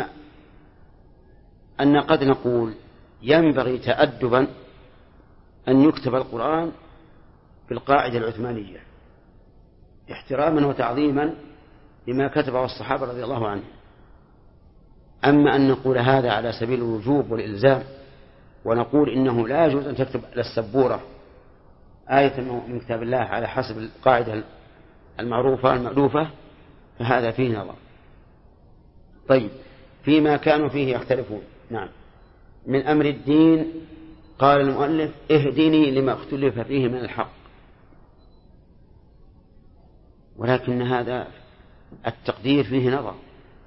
أن قد نقول ينبغي تأدبا أن يكتب القرآن بالقاعدة العثمانية احتراما وتعظيما لما كتبه الصحابة رضي الله عنهم. أما أن نقول هذا على سبيل الوجوب والإلزام ونقول إنه لا يجوز أن تكتب على السبورة آية من كتاب الله على حسب القاعدة المعروفة المألوفة، فهذا فيه نظر. طيب، فيما كانوا فيه يختلفون. نعم. من أمر الدين قال المؤلف اهدني لما اختلف فيه من الحق، ولكن هذا التقدير فيه نظر،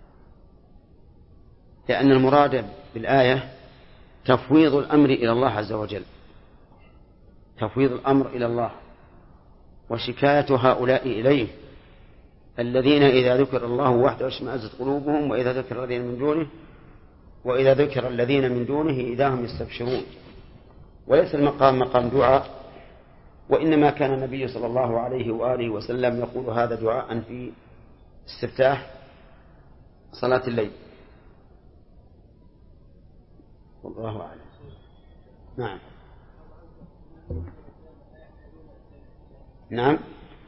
لأن المراد بالآية تفويض الأمر إلى الله عز وجل، تفويض الأمر إلى الله وشكاية هؤلاء إليه الذين إذا ذكر الله وحده اشمأزت قلوبهم وإذا ذكر الذين من دونه إذا هم يستبشرون. وليس المقام مقام دعاء، وإنما كان النبي صلى الله عليه وآله وسلم يقول هذا دعاء في استفتاح صلاة الليل. والله أعلم. نعم. نعم.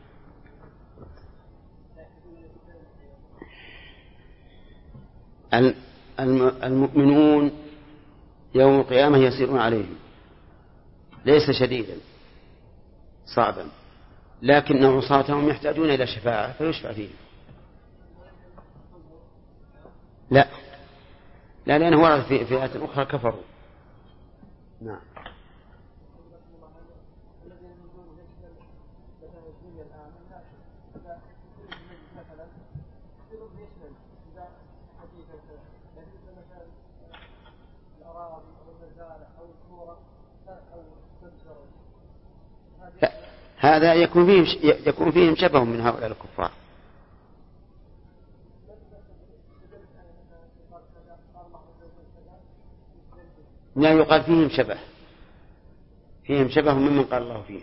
المؤمنون يوم القيامة يسيرون عليهم، ليس شديدا صعبا، لكن عصاتهم يحتاجون إلى شفاعة فيشفع فيهم. لا لأنه ورد في آيات أخرى كفروا. نعم. هذا يكون فيهم شبه من هؤلاء الكفار. لا يقال فيهم شبه ممن قال الله فيهم.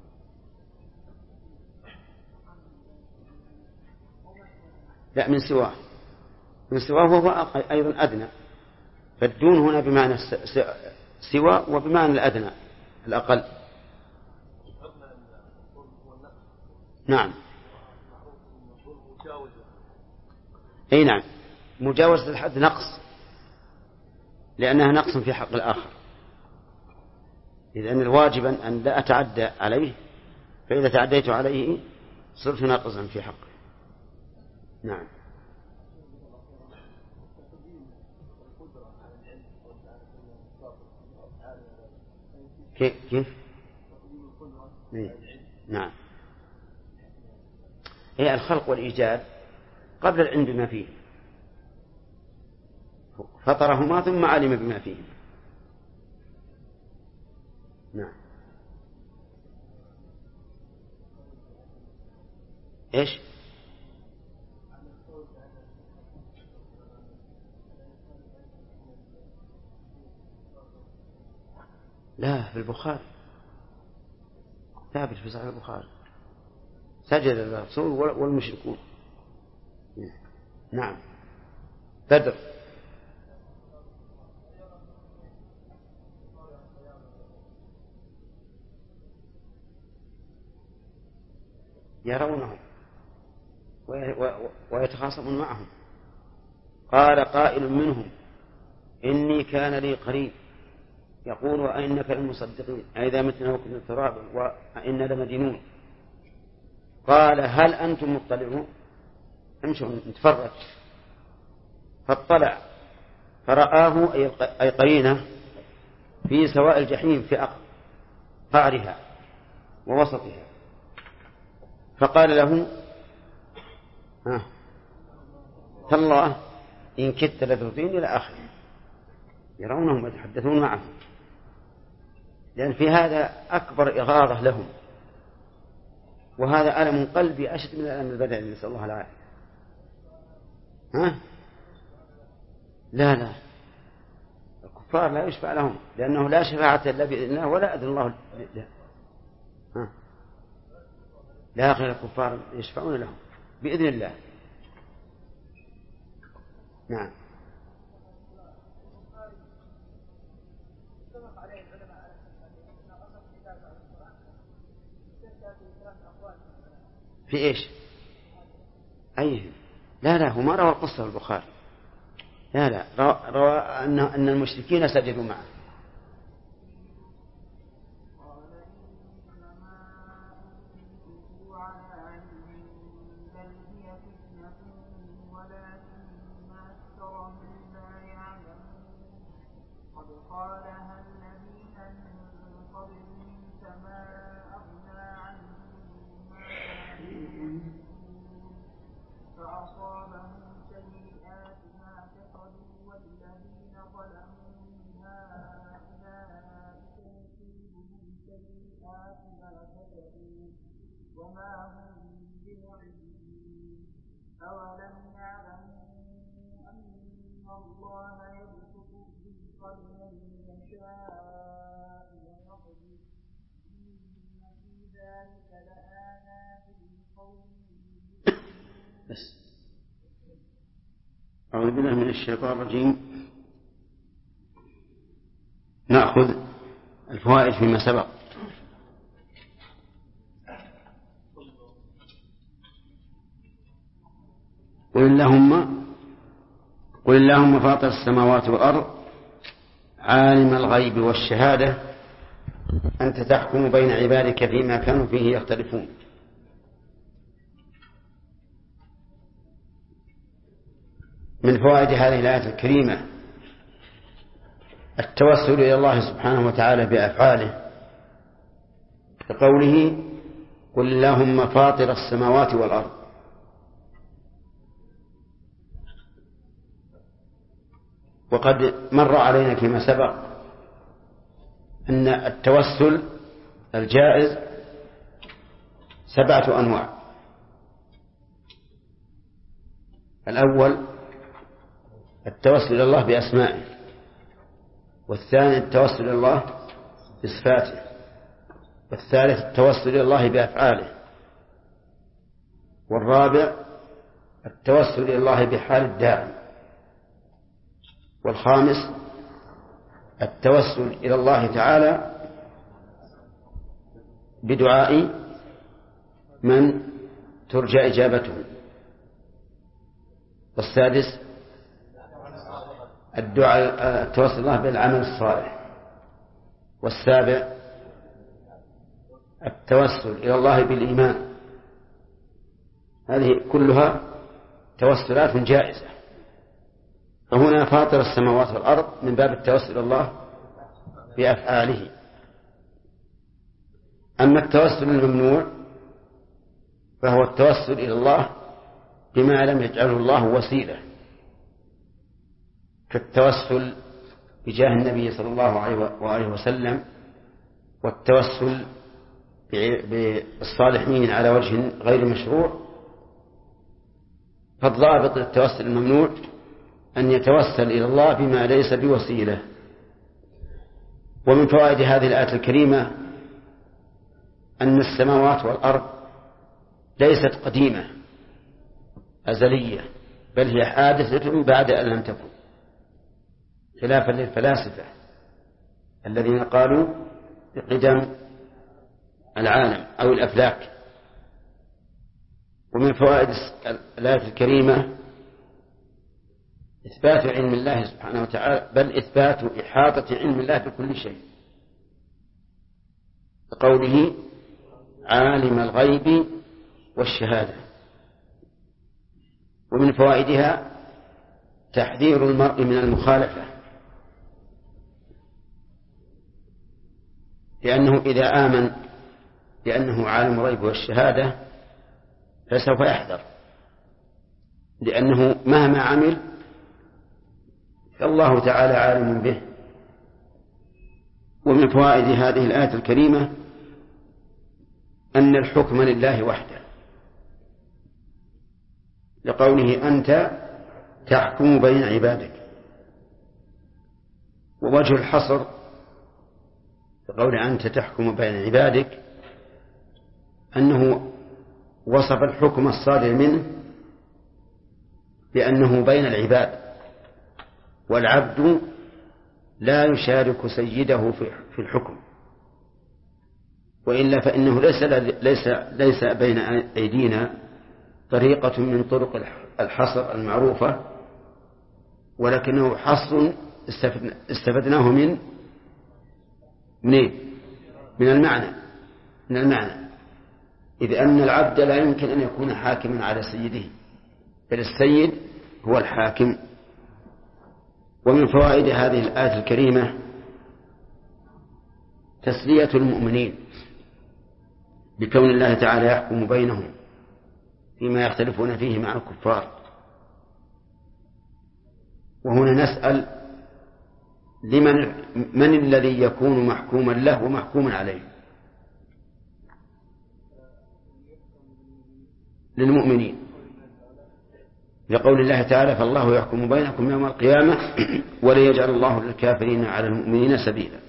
لا، من سواه وهو أيضا أدنى، فالدون هنا بمعنى سوى وبمعنى الأدنى الأقل. نعم. أي نعم، مجاوزة الحد نقص، لأنها نقص في حق الآخر، إذن الواجب أن لا أتعدى عليه، فإذا تعديت عليه صرت ناقصا في حقه. نعم. كيف؟ نعم. هي الخلق والإيجاد قبل العلم بما فيه، فطرهما ثم علم بما فيه. نعم. إيش؟ لا، في البخاري ثابت في صحيح البخاري سجد الرسول والمشركون. نعم. بدر. يرونهم ويتخاصمون معهم. قال قائل منهم إني كان لي قريب يقول وأئنك للمصدقين أئذا متنا وكنا ترابا وإنا لمدينون. قال هل أنتم مطلعون؟ امشوا نتفرج. فاطلع فرآه أي قرينه في سواء الجحيم في قعرها ووسطها. فقال له تالله إن كدت لتردين إلى آخره. يرونهم ويتحدثون معهم، لأن في هذا أكبر إغاظة لهم، وهذا ألم قلبي أشد من الألم البدني، نسأل الله العافية. لا الكفار لا يشفع لهم، لأنه لا شفاعة إلا بإذن الله ولا أذن الله له. لا غير الكفار يشفعون لهم بإذن الله. نعم. في إيش؟ أيه؟ لا هو ما روى القصة البخاري. لا روى أن المشركين سجدوا معه. أعوذ بالله من الشيطان الرجيم. نأخذ الفوائد فيما سبق. قل اللهم فاطر السماوات والأرض عالم الغيب والشهادة أنت تحكم بين عبادك فيما كانوا فيه يختلفون. من فوائد هذه الآية الكريمة التوسل إلى الله سبحانه وتعالى بأفعاله، كقوله قل اللهم فاطر السماوات والأرض. وقد مر علينا فيما سبق أن التوسل الجائز 7 أنواع. الأول التوسل إلى الله بأسمائه، والثاني التوسل إلى الله بصفاته، والثالث التوسل إلى الله بأفعاله، والرابع التوسل إلى الله بحال الداعي، والخامس التوسل إلى الله تعالى بدعاء من ترجى إجابته، والسادس التوسل الله بالعمل الصالح، والسابع التوسل إلى الله بالإيمان. هذه كلها توسلات جائزة. فهنا فاطر السماوات والأرض من باب التوسل إلى الله بأفعاله. أما التوسل الممنوع فهو التوسل إلى الله بما لم يجعله الله وسيلة، كالتوسل بجاه النبي صلى الله عليه وسلم، والتوسل بالصالحين على وجه غير مشروع. فالضابط للتوسل الممنوع أن يتوسل إلى الله بما ليس بوسيلة. ومن فوائد هذه الآية الكريمة أن السماوات والأرض ليست قديمة، أزلية، بل هي حادثة بعد أن لم تكن، خلافا للفلاسفة الذين قالوا بقدم العالم أو الأفلاك. ومن فوائد الآية الكريمة إثبات علم الله سبحانه وتعالى، بل إثبات إحاطة علم الله بكل شيء، بقوله عالم الغيب والشهادة. ومن فوائدها تحذير المرء من المخالفة، لأنه إذا آمن بأنه عالم الغيب والشهادة فسوف يحذر، لأنه مهما عمل فالله تعالى عالم به. ومن فوائد هذه الآية الكريمة أن الحكم لله وحده، لقوله أنت تحكم بين عبادك. ووجه الحصر لقول أنت تحكم بين عبادك أنه وصف الحكم الصادر منه بأنه بين العباد، والعبد لا يشارك سيده في الحكم، وإلا فإنه ليس بين أيدينا طريقة من طرق الحصر المعروفة، ولكنه حصر استفدناه من المعنى، إذ أن العبد لا يمكن أن يكون حاكما على سيده، بل السيد هو الحاكم. ومن فوائد هذه الآية الكريمة تسلية المؤمنين بكون الله تعالى يحكم بينهم فيما يختلفون فيه مع الكفار. وهنا نسأل من الذي يكون محكوما له ومحكوما عليه؟ للمؤمنين، لقول الله تعالى فالله يحكم بينكم يوم القيامة وليجعل الله للكافرين على المؤمنين سبيلا.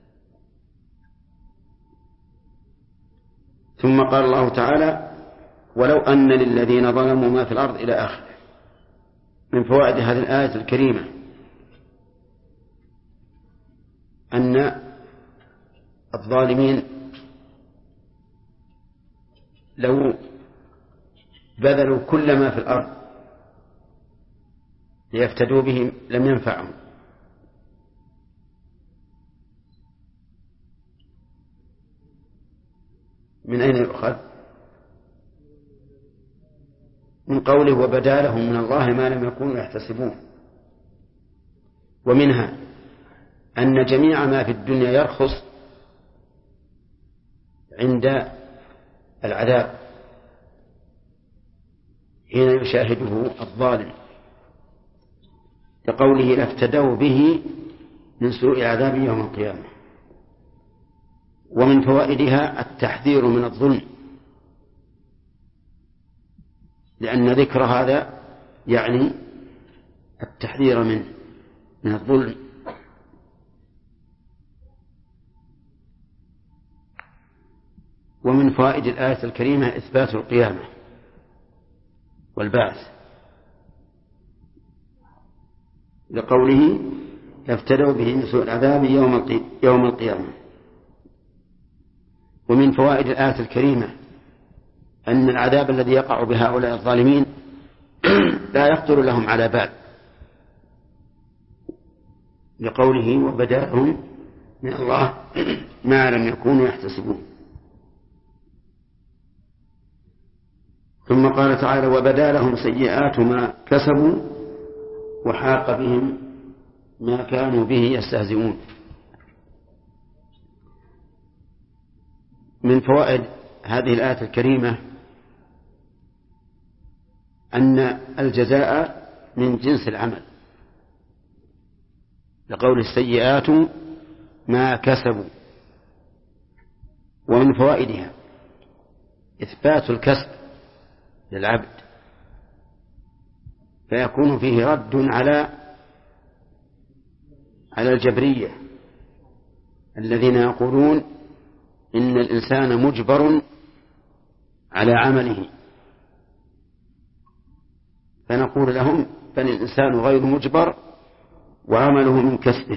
ثم قال الله تعالى ولو أن للذين ظلموا ما في الأرض إلى آخره. من فوائد هذه الآية الكريمة أن الظالمين لو بذلوا كل ما في الأرض ليفتدوا بهم لم ينفعهم. من أين يؤخذ؟ من قوله وبدا لهم من الله ما لم يكونوا يحتسبون. ومنها أن جميع ما في الدنيا يرخص عند العذاب حين يشاهده الظالم، لقوله لافتدوا به من سوء العذاب يوم القيامة. ومن فوائدها التحذير من الظلم، لأن ذكر هذا يعني التحذير من الظلم. ومن فوائد الآية الكريمة إثبات القيامة والبعث، لقوله يفتدوا به من سوء العذاب يوم القيامة. ومن فوائد الآية الكريمة أن العذاب الذي يقع بهؤلاء الظالمين لا يخطر لهم على بال، لقوله وبدا لهم من الله ما لم يكونوا يحتسبون. ثم قال تعالى وبدا لهم سيئات ما كسبوا وحاق بهم ما كانوا به يستهزئون. من فوائد هذه الآية الكريمة أن الجزاء من جنس العمل، لقول السيئات ما كسبوا. ومن فوائدها إثبات الكسب للعبد، فيكون فيه رد على الجبرية الذين يقولون إن الإنسان مجبر على عمله، فنقول لهم بل الإنسان غير مجبر وعمله من كسبه.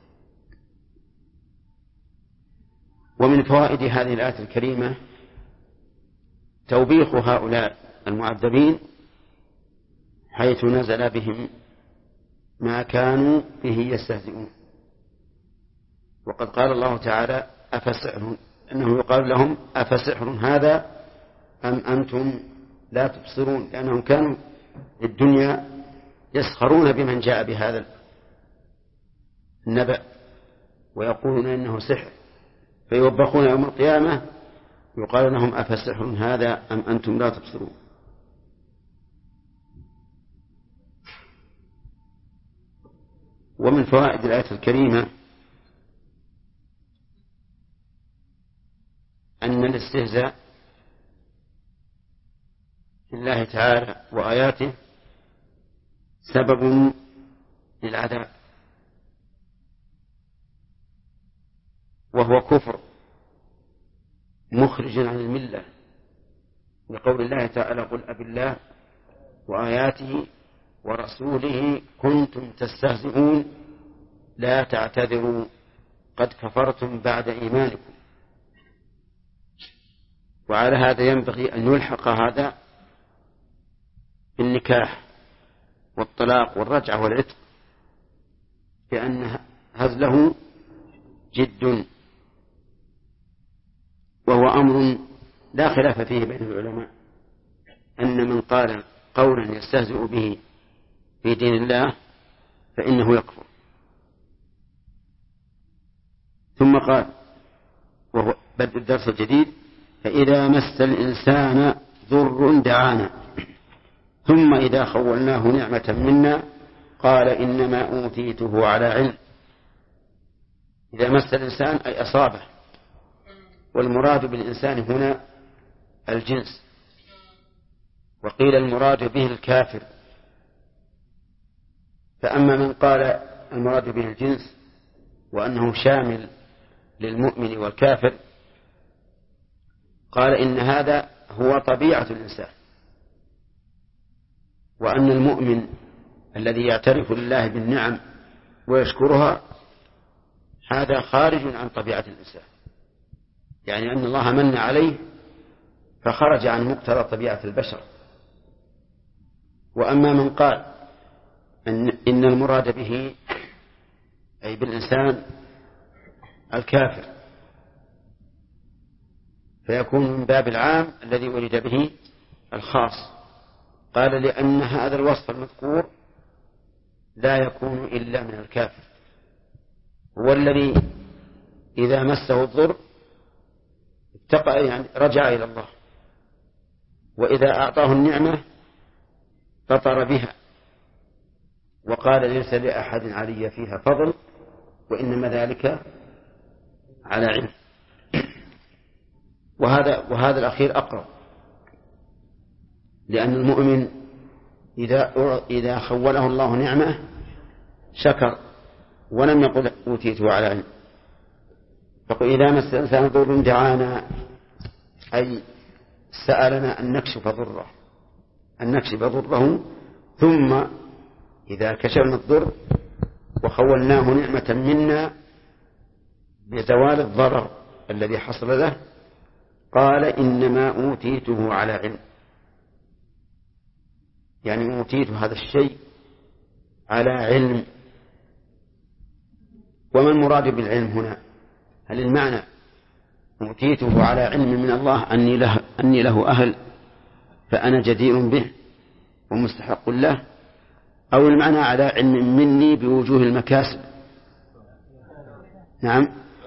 ومن فوائد هذه الآية الكريمة توبيخ هؤلاء المعذبين حيث نزل بهم ما كانوا به يستهزئون. وقد قال الله تعالى أفسحر، أنه يقال لهم أفسحر هذا أم أنتم لا تبصرون، لأنهم كانوا في الدنيا يسخرون بمن جاء بهذا النبأ ويقولون إنه سحر، فيوبخون يوم القيامة يقال لهم أفسحر هذا أم أنتم لا تبصرون. ومن فوائد الآية الكريمة أن الاستهزاء بالله تعالى وآياته سبب للعذاب، وهو كفر مخرج عن الملة، لقول الله تعالى قل أبالله وآياته ورسوله كنتم تستهزئون لا تعتذروا قد كفرتم بعد إيمانكم. وعلى هذا ينبغي أن يلحق هذا بالنكاح والطلاق والرجعة والعتق، لأن هزله جد، وهو أمر لا خلاف فيه بين العلماء، أن من قال قولا يستهزئ به في دين الله فإنه يكفر. ثم قال وهو بدء الدرس الجديد فإذا مس الإنسان ضر دعانا ثم إذا خولناه نعمة منا قال إنما أوتيته على علم. إذا مس الإنسان أي أصابه، والمراد بالإنسان هنا الجنس، وقيل المراد به الكافر. فأما من قال المراد به الجنس وأنه شامل للمؤمن والكافر قال إن هذا هو طبيعة الإنسان، وأن المؤمن الذي يعترف لله بالنعم ويشكرها هذا خارج عن طبيعة الإنسان، يعني أن الله من عليه فخرج عن مقتضى طبيعة البشر. وأما من قال إن المراد به أي بالإنسان الكافر فيكون من باب العام الذي ولد به الخاص. قال لأن هذا الوصف المذكور لا يكون إلا من الكافر، هو الذي إذا مسه الضر اتقى يعني رجع إلى الله، وإذا أعطاه النعمة فطر بها وقال ليس لأحد علي فيها فضل وإنما ذلك على علم. وهذا الأخير أقرب، لأن المؤمن إذا خوله الله نعمة شكر ولم يقل أوتيته على علم. فقل إذا مس الإنسان ضر دعانا أي سألنا أن نكشف ضره ثم إذا كشفنا الضر وخولناه نعمة منا بزوال الضرر الذي حصل له قال إنما أوتيته على علم، يعني أوتيت هذا الشيء على علم. وما المراد بالعلم هنا؟ هل المعنى أوتيته على علم من الله أني له أهل فأنا جدير به ومستحق له، أو المعنى على علم مني بوجوه المكاسب؟ نعم،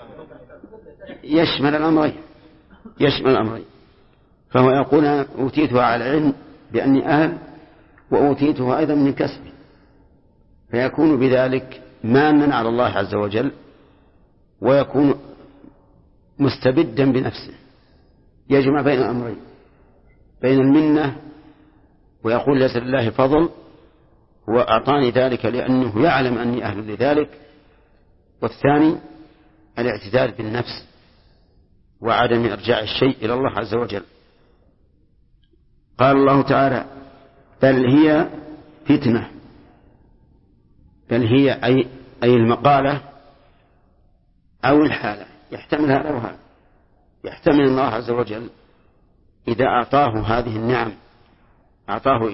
يشمل الأمرين. فهو يقول أوتيته على علم بأني أهل وأوتيته أيضا من كسبي، فيكون بذلك مانا على الله عز وجل ويكون مستبدا بنفسه، يجمع بين الأمرين، بين المنة ويقول ليس لله فضل وأعطاني ذلك لأنه يعلم أني أهل لذلك، والثاني الاعتذار بالنفس وعدم إرجاع الشيء إلى الله عز وجل. قال الله تعالى بل هي فتنة، بل هي أي المقالة أو الحالة، يحتمل هذا وهذا. يحتمل الله عز وجل إذا أعطاه هذه النعم أعطاه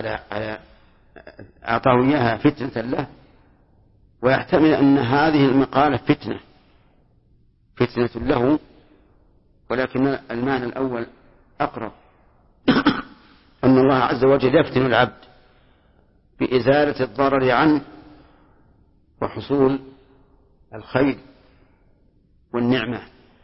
إياها فتنة له، ويحتمل أن هذه المقالة فتنة له، ولكن المعنى الأول أقرب، أن الله عز وجل يفتن العبد بإزالة الضرر عنه وحصول الخير والنعمة.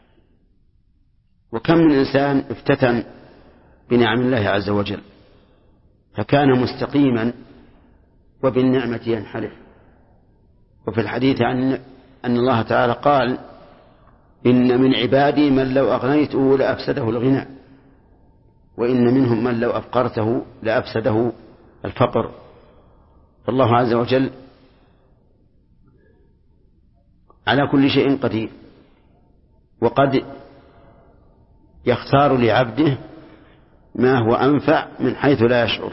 وكم من إنسان افتتن بنعم الله عز وجل فكان مستقيما وبالنعمة ينحرف. وفي الحديث عن أن الله تعالى قال: إن من عبادي من لو أغنيته لأفسده الغنى، وإن منهم من لو أفقرته لأفسده الفقر. فالله عز وجل على كل شيء قدير، وقد يختار لعبده ما هو أنفع من حيث لا يشعر.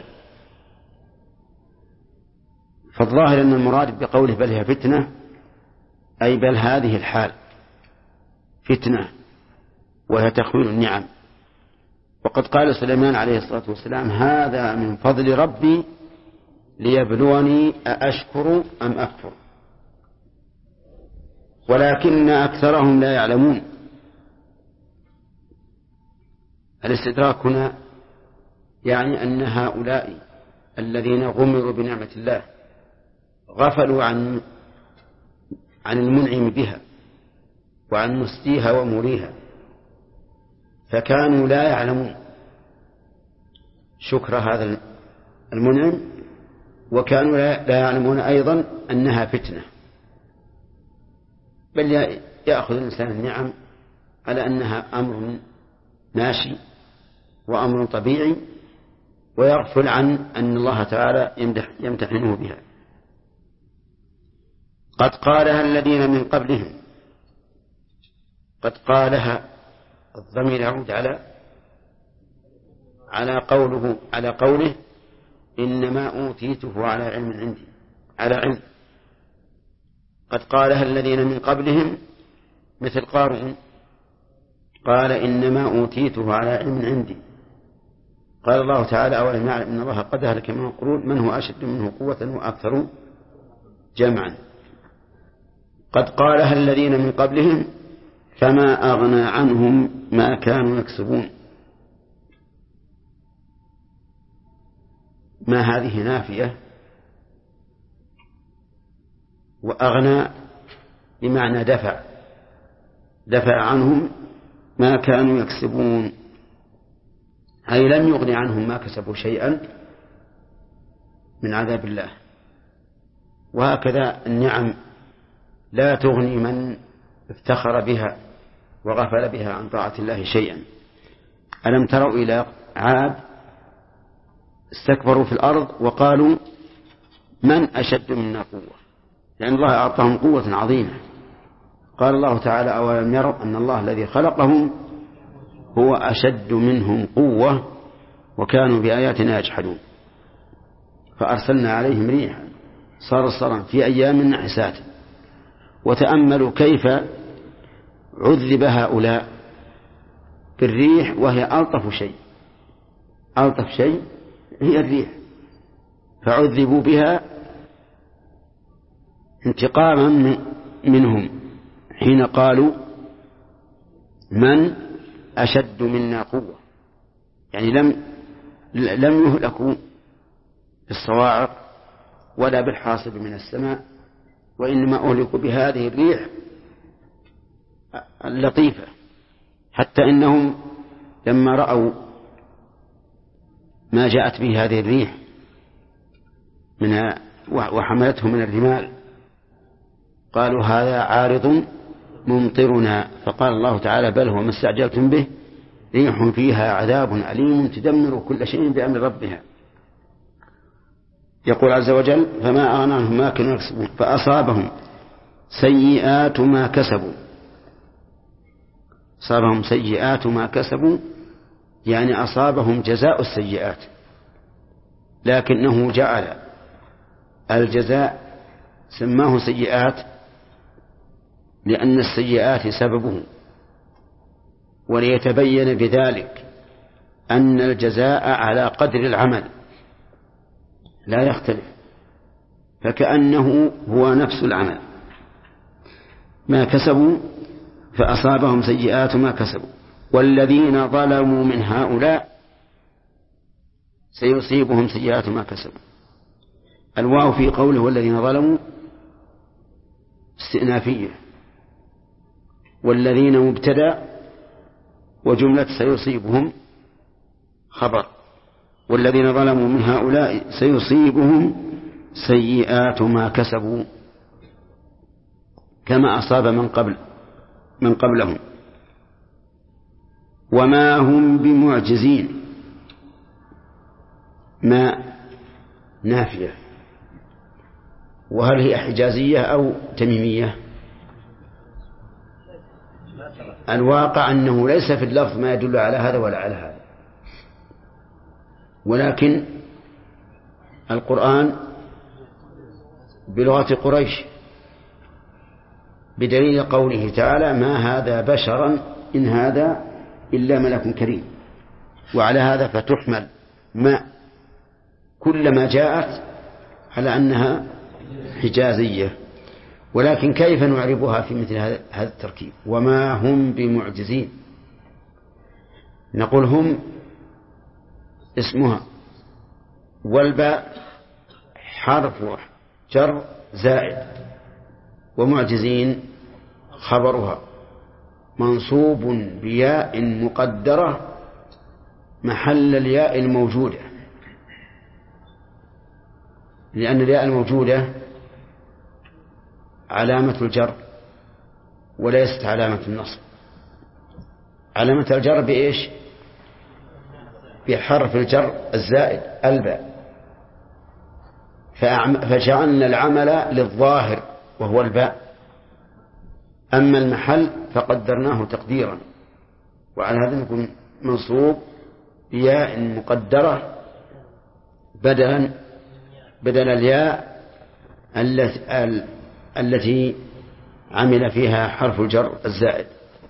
فالظاهر أن المراد بقوله بل هي فتنة أي بل هذه الحال فتنة، وهي تخوين النعم. وقد قال سليمان عليه الصلاة والسلام: هذا من فضل ربي ليبلوني أأشكر أم أكفر، ولكن أكثرهم لا يعلمون. الاستدراك هنا يعني أن هؤلاء الذين غمروا بنعمة الله غفلوا عن المنعم بها وعن مسديها ومريها، فكانوا لا يعلمون شكر هذا المنعم، وكانوا لا يعلمون أيضا أنها فتنة، بل يأخذ الإنسان النعم على أنها أمر ماشي وأمر طبيعي، ويغفل عن أن الله تعالى يمتحنه بها. قد قالها الذين من قبلهم. قد قالها الضمير يعود على قوله إنما أوتيته على علم عندي، على علم. قد قالها الذين من قبلهم مثل قارون قال إنما أوتيته على علم عندي. قال الله تعالى: أولم يعلم أن الله قد أهلك من القرون من هو أشد منه قوة وأكثر جمعا. قد قالها الذين من قبلهم فما أغنى عنهم ما كانوا يكسبون. ما هذه نافية، وأغنى بمعنى دفع عنهم ما كانوا يكسبون، أي لم يغني عنهم ما كسبوا شيئا من عذاب الله. وهكذا النعم لا تغني من افتخر بها وغفل بها عن طاعة الله شيئا. ألم تروا إلى عاد استكبروا في الأرض وقالوا من أشد منا قوة، لأن الله أعطاهم قوة عظيمة. قال الله تعالى: أولم يروا أن الله الذي خلقهم هو أشد منهم قوة وكانوا بآياتنا يجحدون. فأرسلنا عليهم ريحا صرصرا في أيام نحسات. وتأملوا كيف عذب هؤلاء بالريح، وهي ألطف شيء هي الريح، فعذبوا بها انتقاما منهم حين قالوا من أشد منا قوة، يعني لم يهلكوا بالصواعق ولا بالحاصب من السماء، وإنما أهلكوا بهذه الريح اللطيفة. حتى إنهم لما رأوا ما جاءت به هذه الريح منها وحملته من الرمال قالوا هذا عارض ممطرنا. فقال الله تعالى: بل هو ما استعجلتم به ريح فيها عذاب أليم تدمر كل شيء بأمر ربها. يقول عز وجل: فما أغنى عنهم ما كانوا يكسبون فأصابهم سيئات ما كسبوا. أصابهم سيئات ما كسبوا يعني أصابهم جزاء السيئات، لكنه جعل الجزاء سماه سيئات لأن السيئات سببه، وليتبين بذلك أن الجزاء على قدر العمل لا يختلف، فكأنه هو نفس العمل. ما كسبوا فأصابهم سيئات ما كسبوا والذين ظلموا من هؤلاء سيصيبهم سيئات ما كسبوا. الواو في قوله والذين ظلموا استئنافية، والذين مبتدأ وجملة سيصيبهم خبر، والذين ظلموا من هؤلاء سيصيبهم سيئات ما كسبوا كما أصاب من قبلهم وما هم بمعجزين. ما نافية، وهل هي حجازية أو تميمية؟ الواقع أنه ليس في اللفظ ما يدل على هذا ولا على هذا، ولكن القرآن بلغة قريش بدليل قوله تعالى ما هذا بشرا إن هذا إلا ملك كريم، وعلى هذا فتحمل ما كلما جاءت على أنها حجازية. ولكن كيف نعربها في مثل هذا التركيب؟ وما هم بمعجزين، نقول هم اسمها والباء حرف جر زائد، ومعجزين خبرها منصوب بياء مقدرة محل الياء الموجودة، لأن الياء الموجودة علامة الجر وليست علامة النصب. علامة الجر بإيش؟ بحرف الجر الزائد الباء، فجعلنا العمل للظاهر وهو الباء، أما المحل فقدرناه تقديرا، وعلى هذا يكون منصوب بياء مقدرة بدل الياء التي عمل فيها حرف الجر الزائد.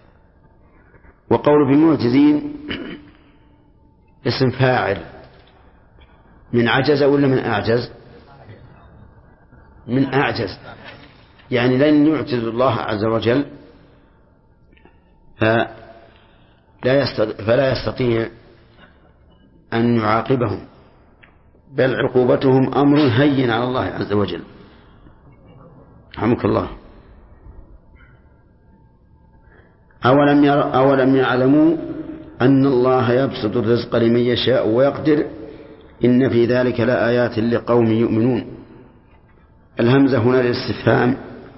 وقول بمعجزين اسم فاعل من عجز ولا من أعجز؟ من أعجز، يعني لن يعجز الله عز وجل فلا يستطيع أن يعاقبهم، بل عقوبتهم أمر هين على الله عز وجل. رحمك الله. أولم يعلموا أن الله يبسط الرزق لمن يشاء ويقدر إن في ذلك لآيات لقوم يؤمنون. الهمزة هنا للاستفهام،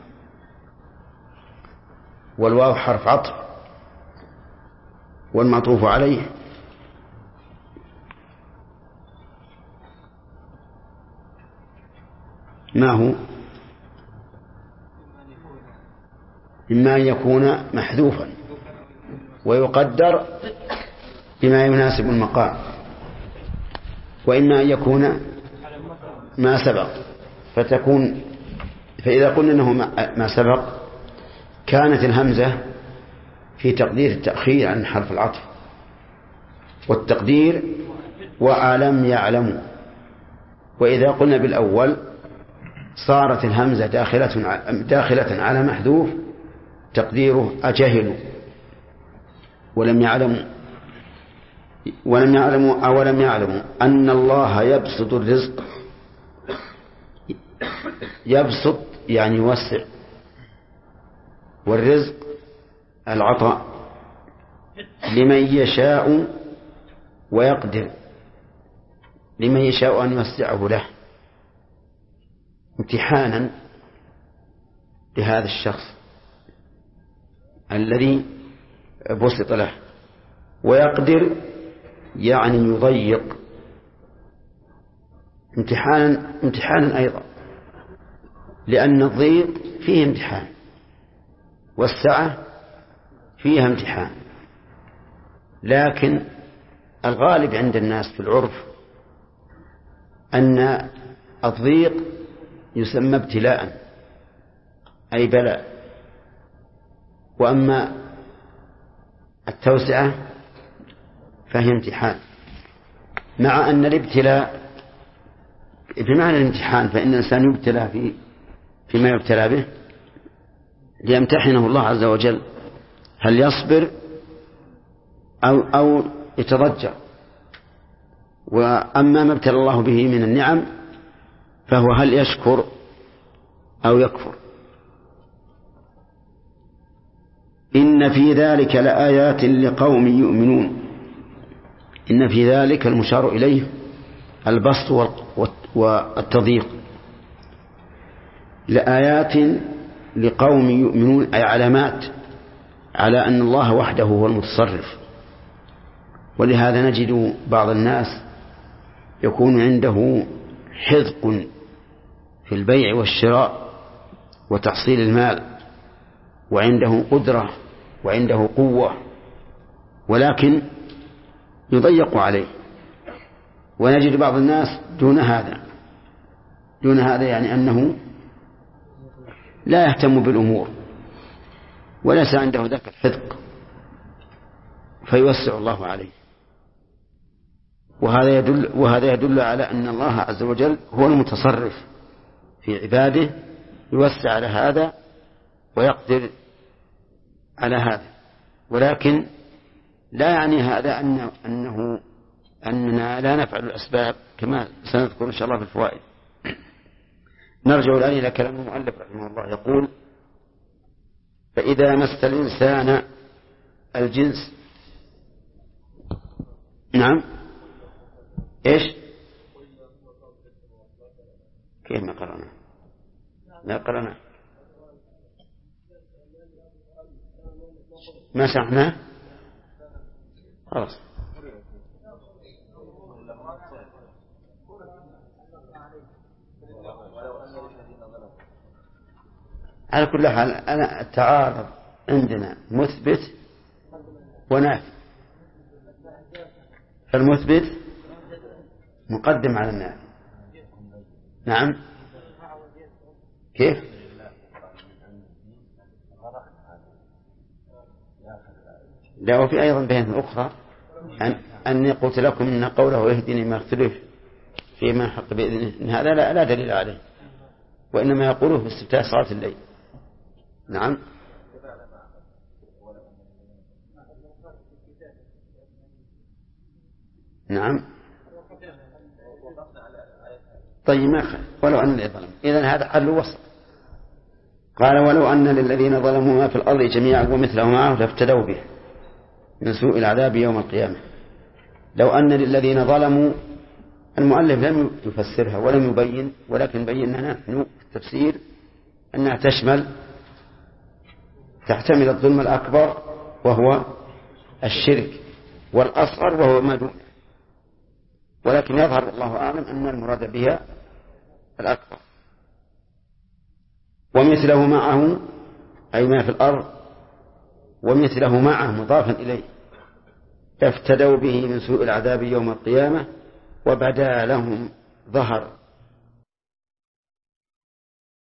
والواو حرف عطف، والمعطوف عليه ما هو؟ إما أن يكون محذوفا ويقدر بما يناسب المقام، وإما أن يكون ما سبق فإذا قلنا أنه ما سبق كانت الهمزة في تقدير التأخير عن حرف العطف، والتقدير وألم يعلموا. وإذا قلنا بالأول صارت الهمزة داخلة على محذوف تقديره أجهلوا ولم يعلموا أولم يعلموا أن الله يبسط الرزق. يبسط يعني يوسع، والرزق العطاء لمن يشاء ويقدر، لمن يشاء أن يوسعه له امتحانا لهذا الشخص الذي بسط له، ويقدر يعني يضيق امتحانا أيضا، لأن الضيق فيه امتحان والسعة فيها امتحان. لكن الغالب عند الناس في العرف أن الضيق يسمى ابتلاء أي بلاء. وأما التوسعة فهي امتحان، مع أن الابتلاء بمعنى الامتحان، فإن الإنسان يبتلى فيما يبتلى به ليمتحنه الله عز وجل هل يصبر أو يتضجر. وأما ما ابتلى الله به من النعم فهو هل يشكر أو يكفر. إن في ذلك لآيات لقوم يؤمنون. إن في ذلك المشار إليه البسط والتضييق. لآيات لقوم يؤمنون أي علامات على أن الله وحده هو المتصرف. ولهذا نجد بعض الناس يكون عنده حذق في البيع والشراء وتحصيل المال، وعنده قدرة وعنده قوة، ولكن يضيق عليه. ونجد بعض الناس دون هذا يعني أنه لا يهتم بالأمور وليس عنده ذاك الحذق فيوسع الله عليه. وهذا يدل على أن الله عز وجل هو المتصرف في عباده، يوسع على هذا ويقدر على هذا. ولكن لا يعني هذا أننا لا نفعل الأسباب كما سنذكر إن شاء الله في الفوائد. نرجع الآن إلى كلام المؤلف رحمه الله، يقول: فإذا مس الإنسان الجنس. نعم، إيش؟ كيف ما قرأنا؟ لا قرأنا، ما شرحناه خلاص. على كل حال أنا التعارض عندنا مثبت ونافي، فالمثبت مقدم على النافي. نعم، كيف؟ لا، وفي أيضا بينة أخرى أني قلت لكم إن قوله يهدني ما اختلف فيما حق بإذنه، هذا لا دليل عليه، وإنما يقوله في استفتاء صلاة الليل. نعم، نعم. طيب ما خير. ولو أن الذين ظلموا، إذن هذا حل وسط. قال: ولو أن للذين ظلموا ما في الأرض جميعا ومثله معه لافتدوا به من سوء العذاب يوم القيامة. لو أن للذين ظلموا، المؤلف لم يفسرها ولم يبين، ولكن بينا نحن في التفسير أنها تحتمل الظلم الأكبر وهو الشرك، والأصغر وهو ما دونه، ولكن يظهر الله أعلم أن المراد بها الأكبر. ومثله معه أي ما في الأرض، ومثله معه مضافا إليه، افتدوا به من سوء العذاب يوم القيامة وبدا لهم، ظهر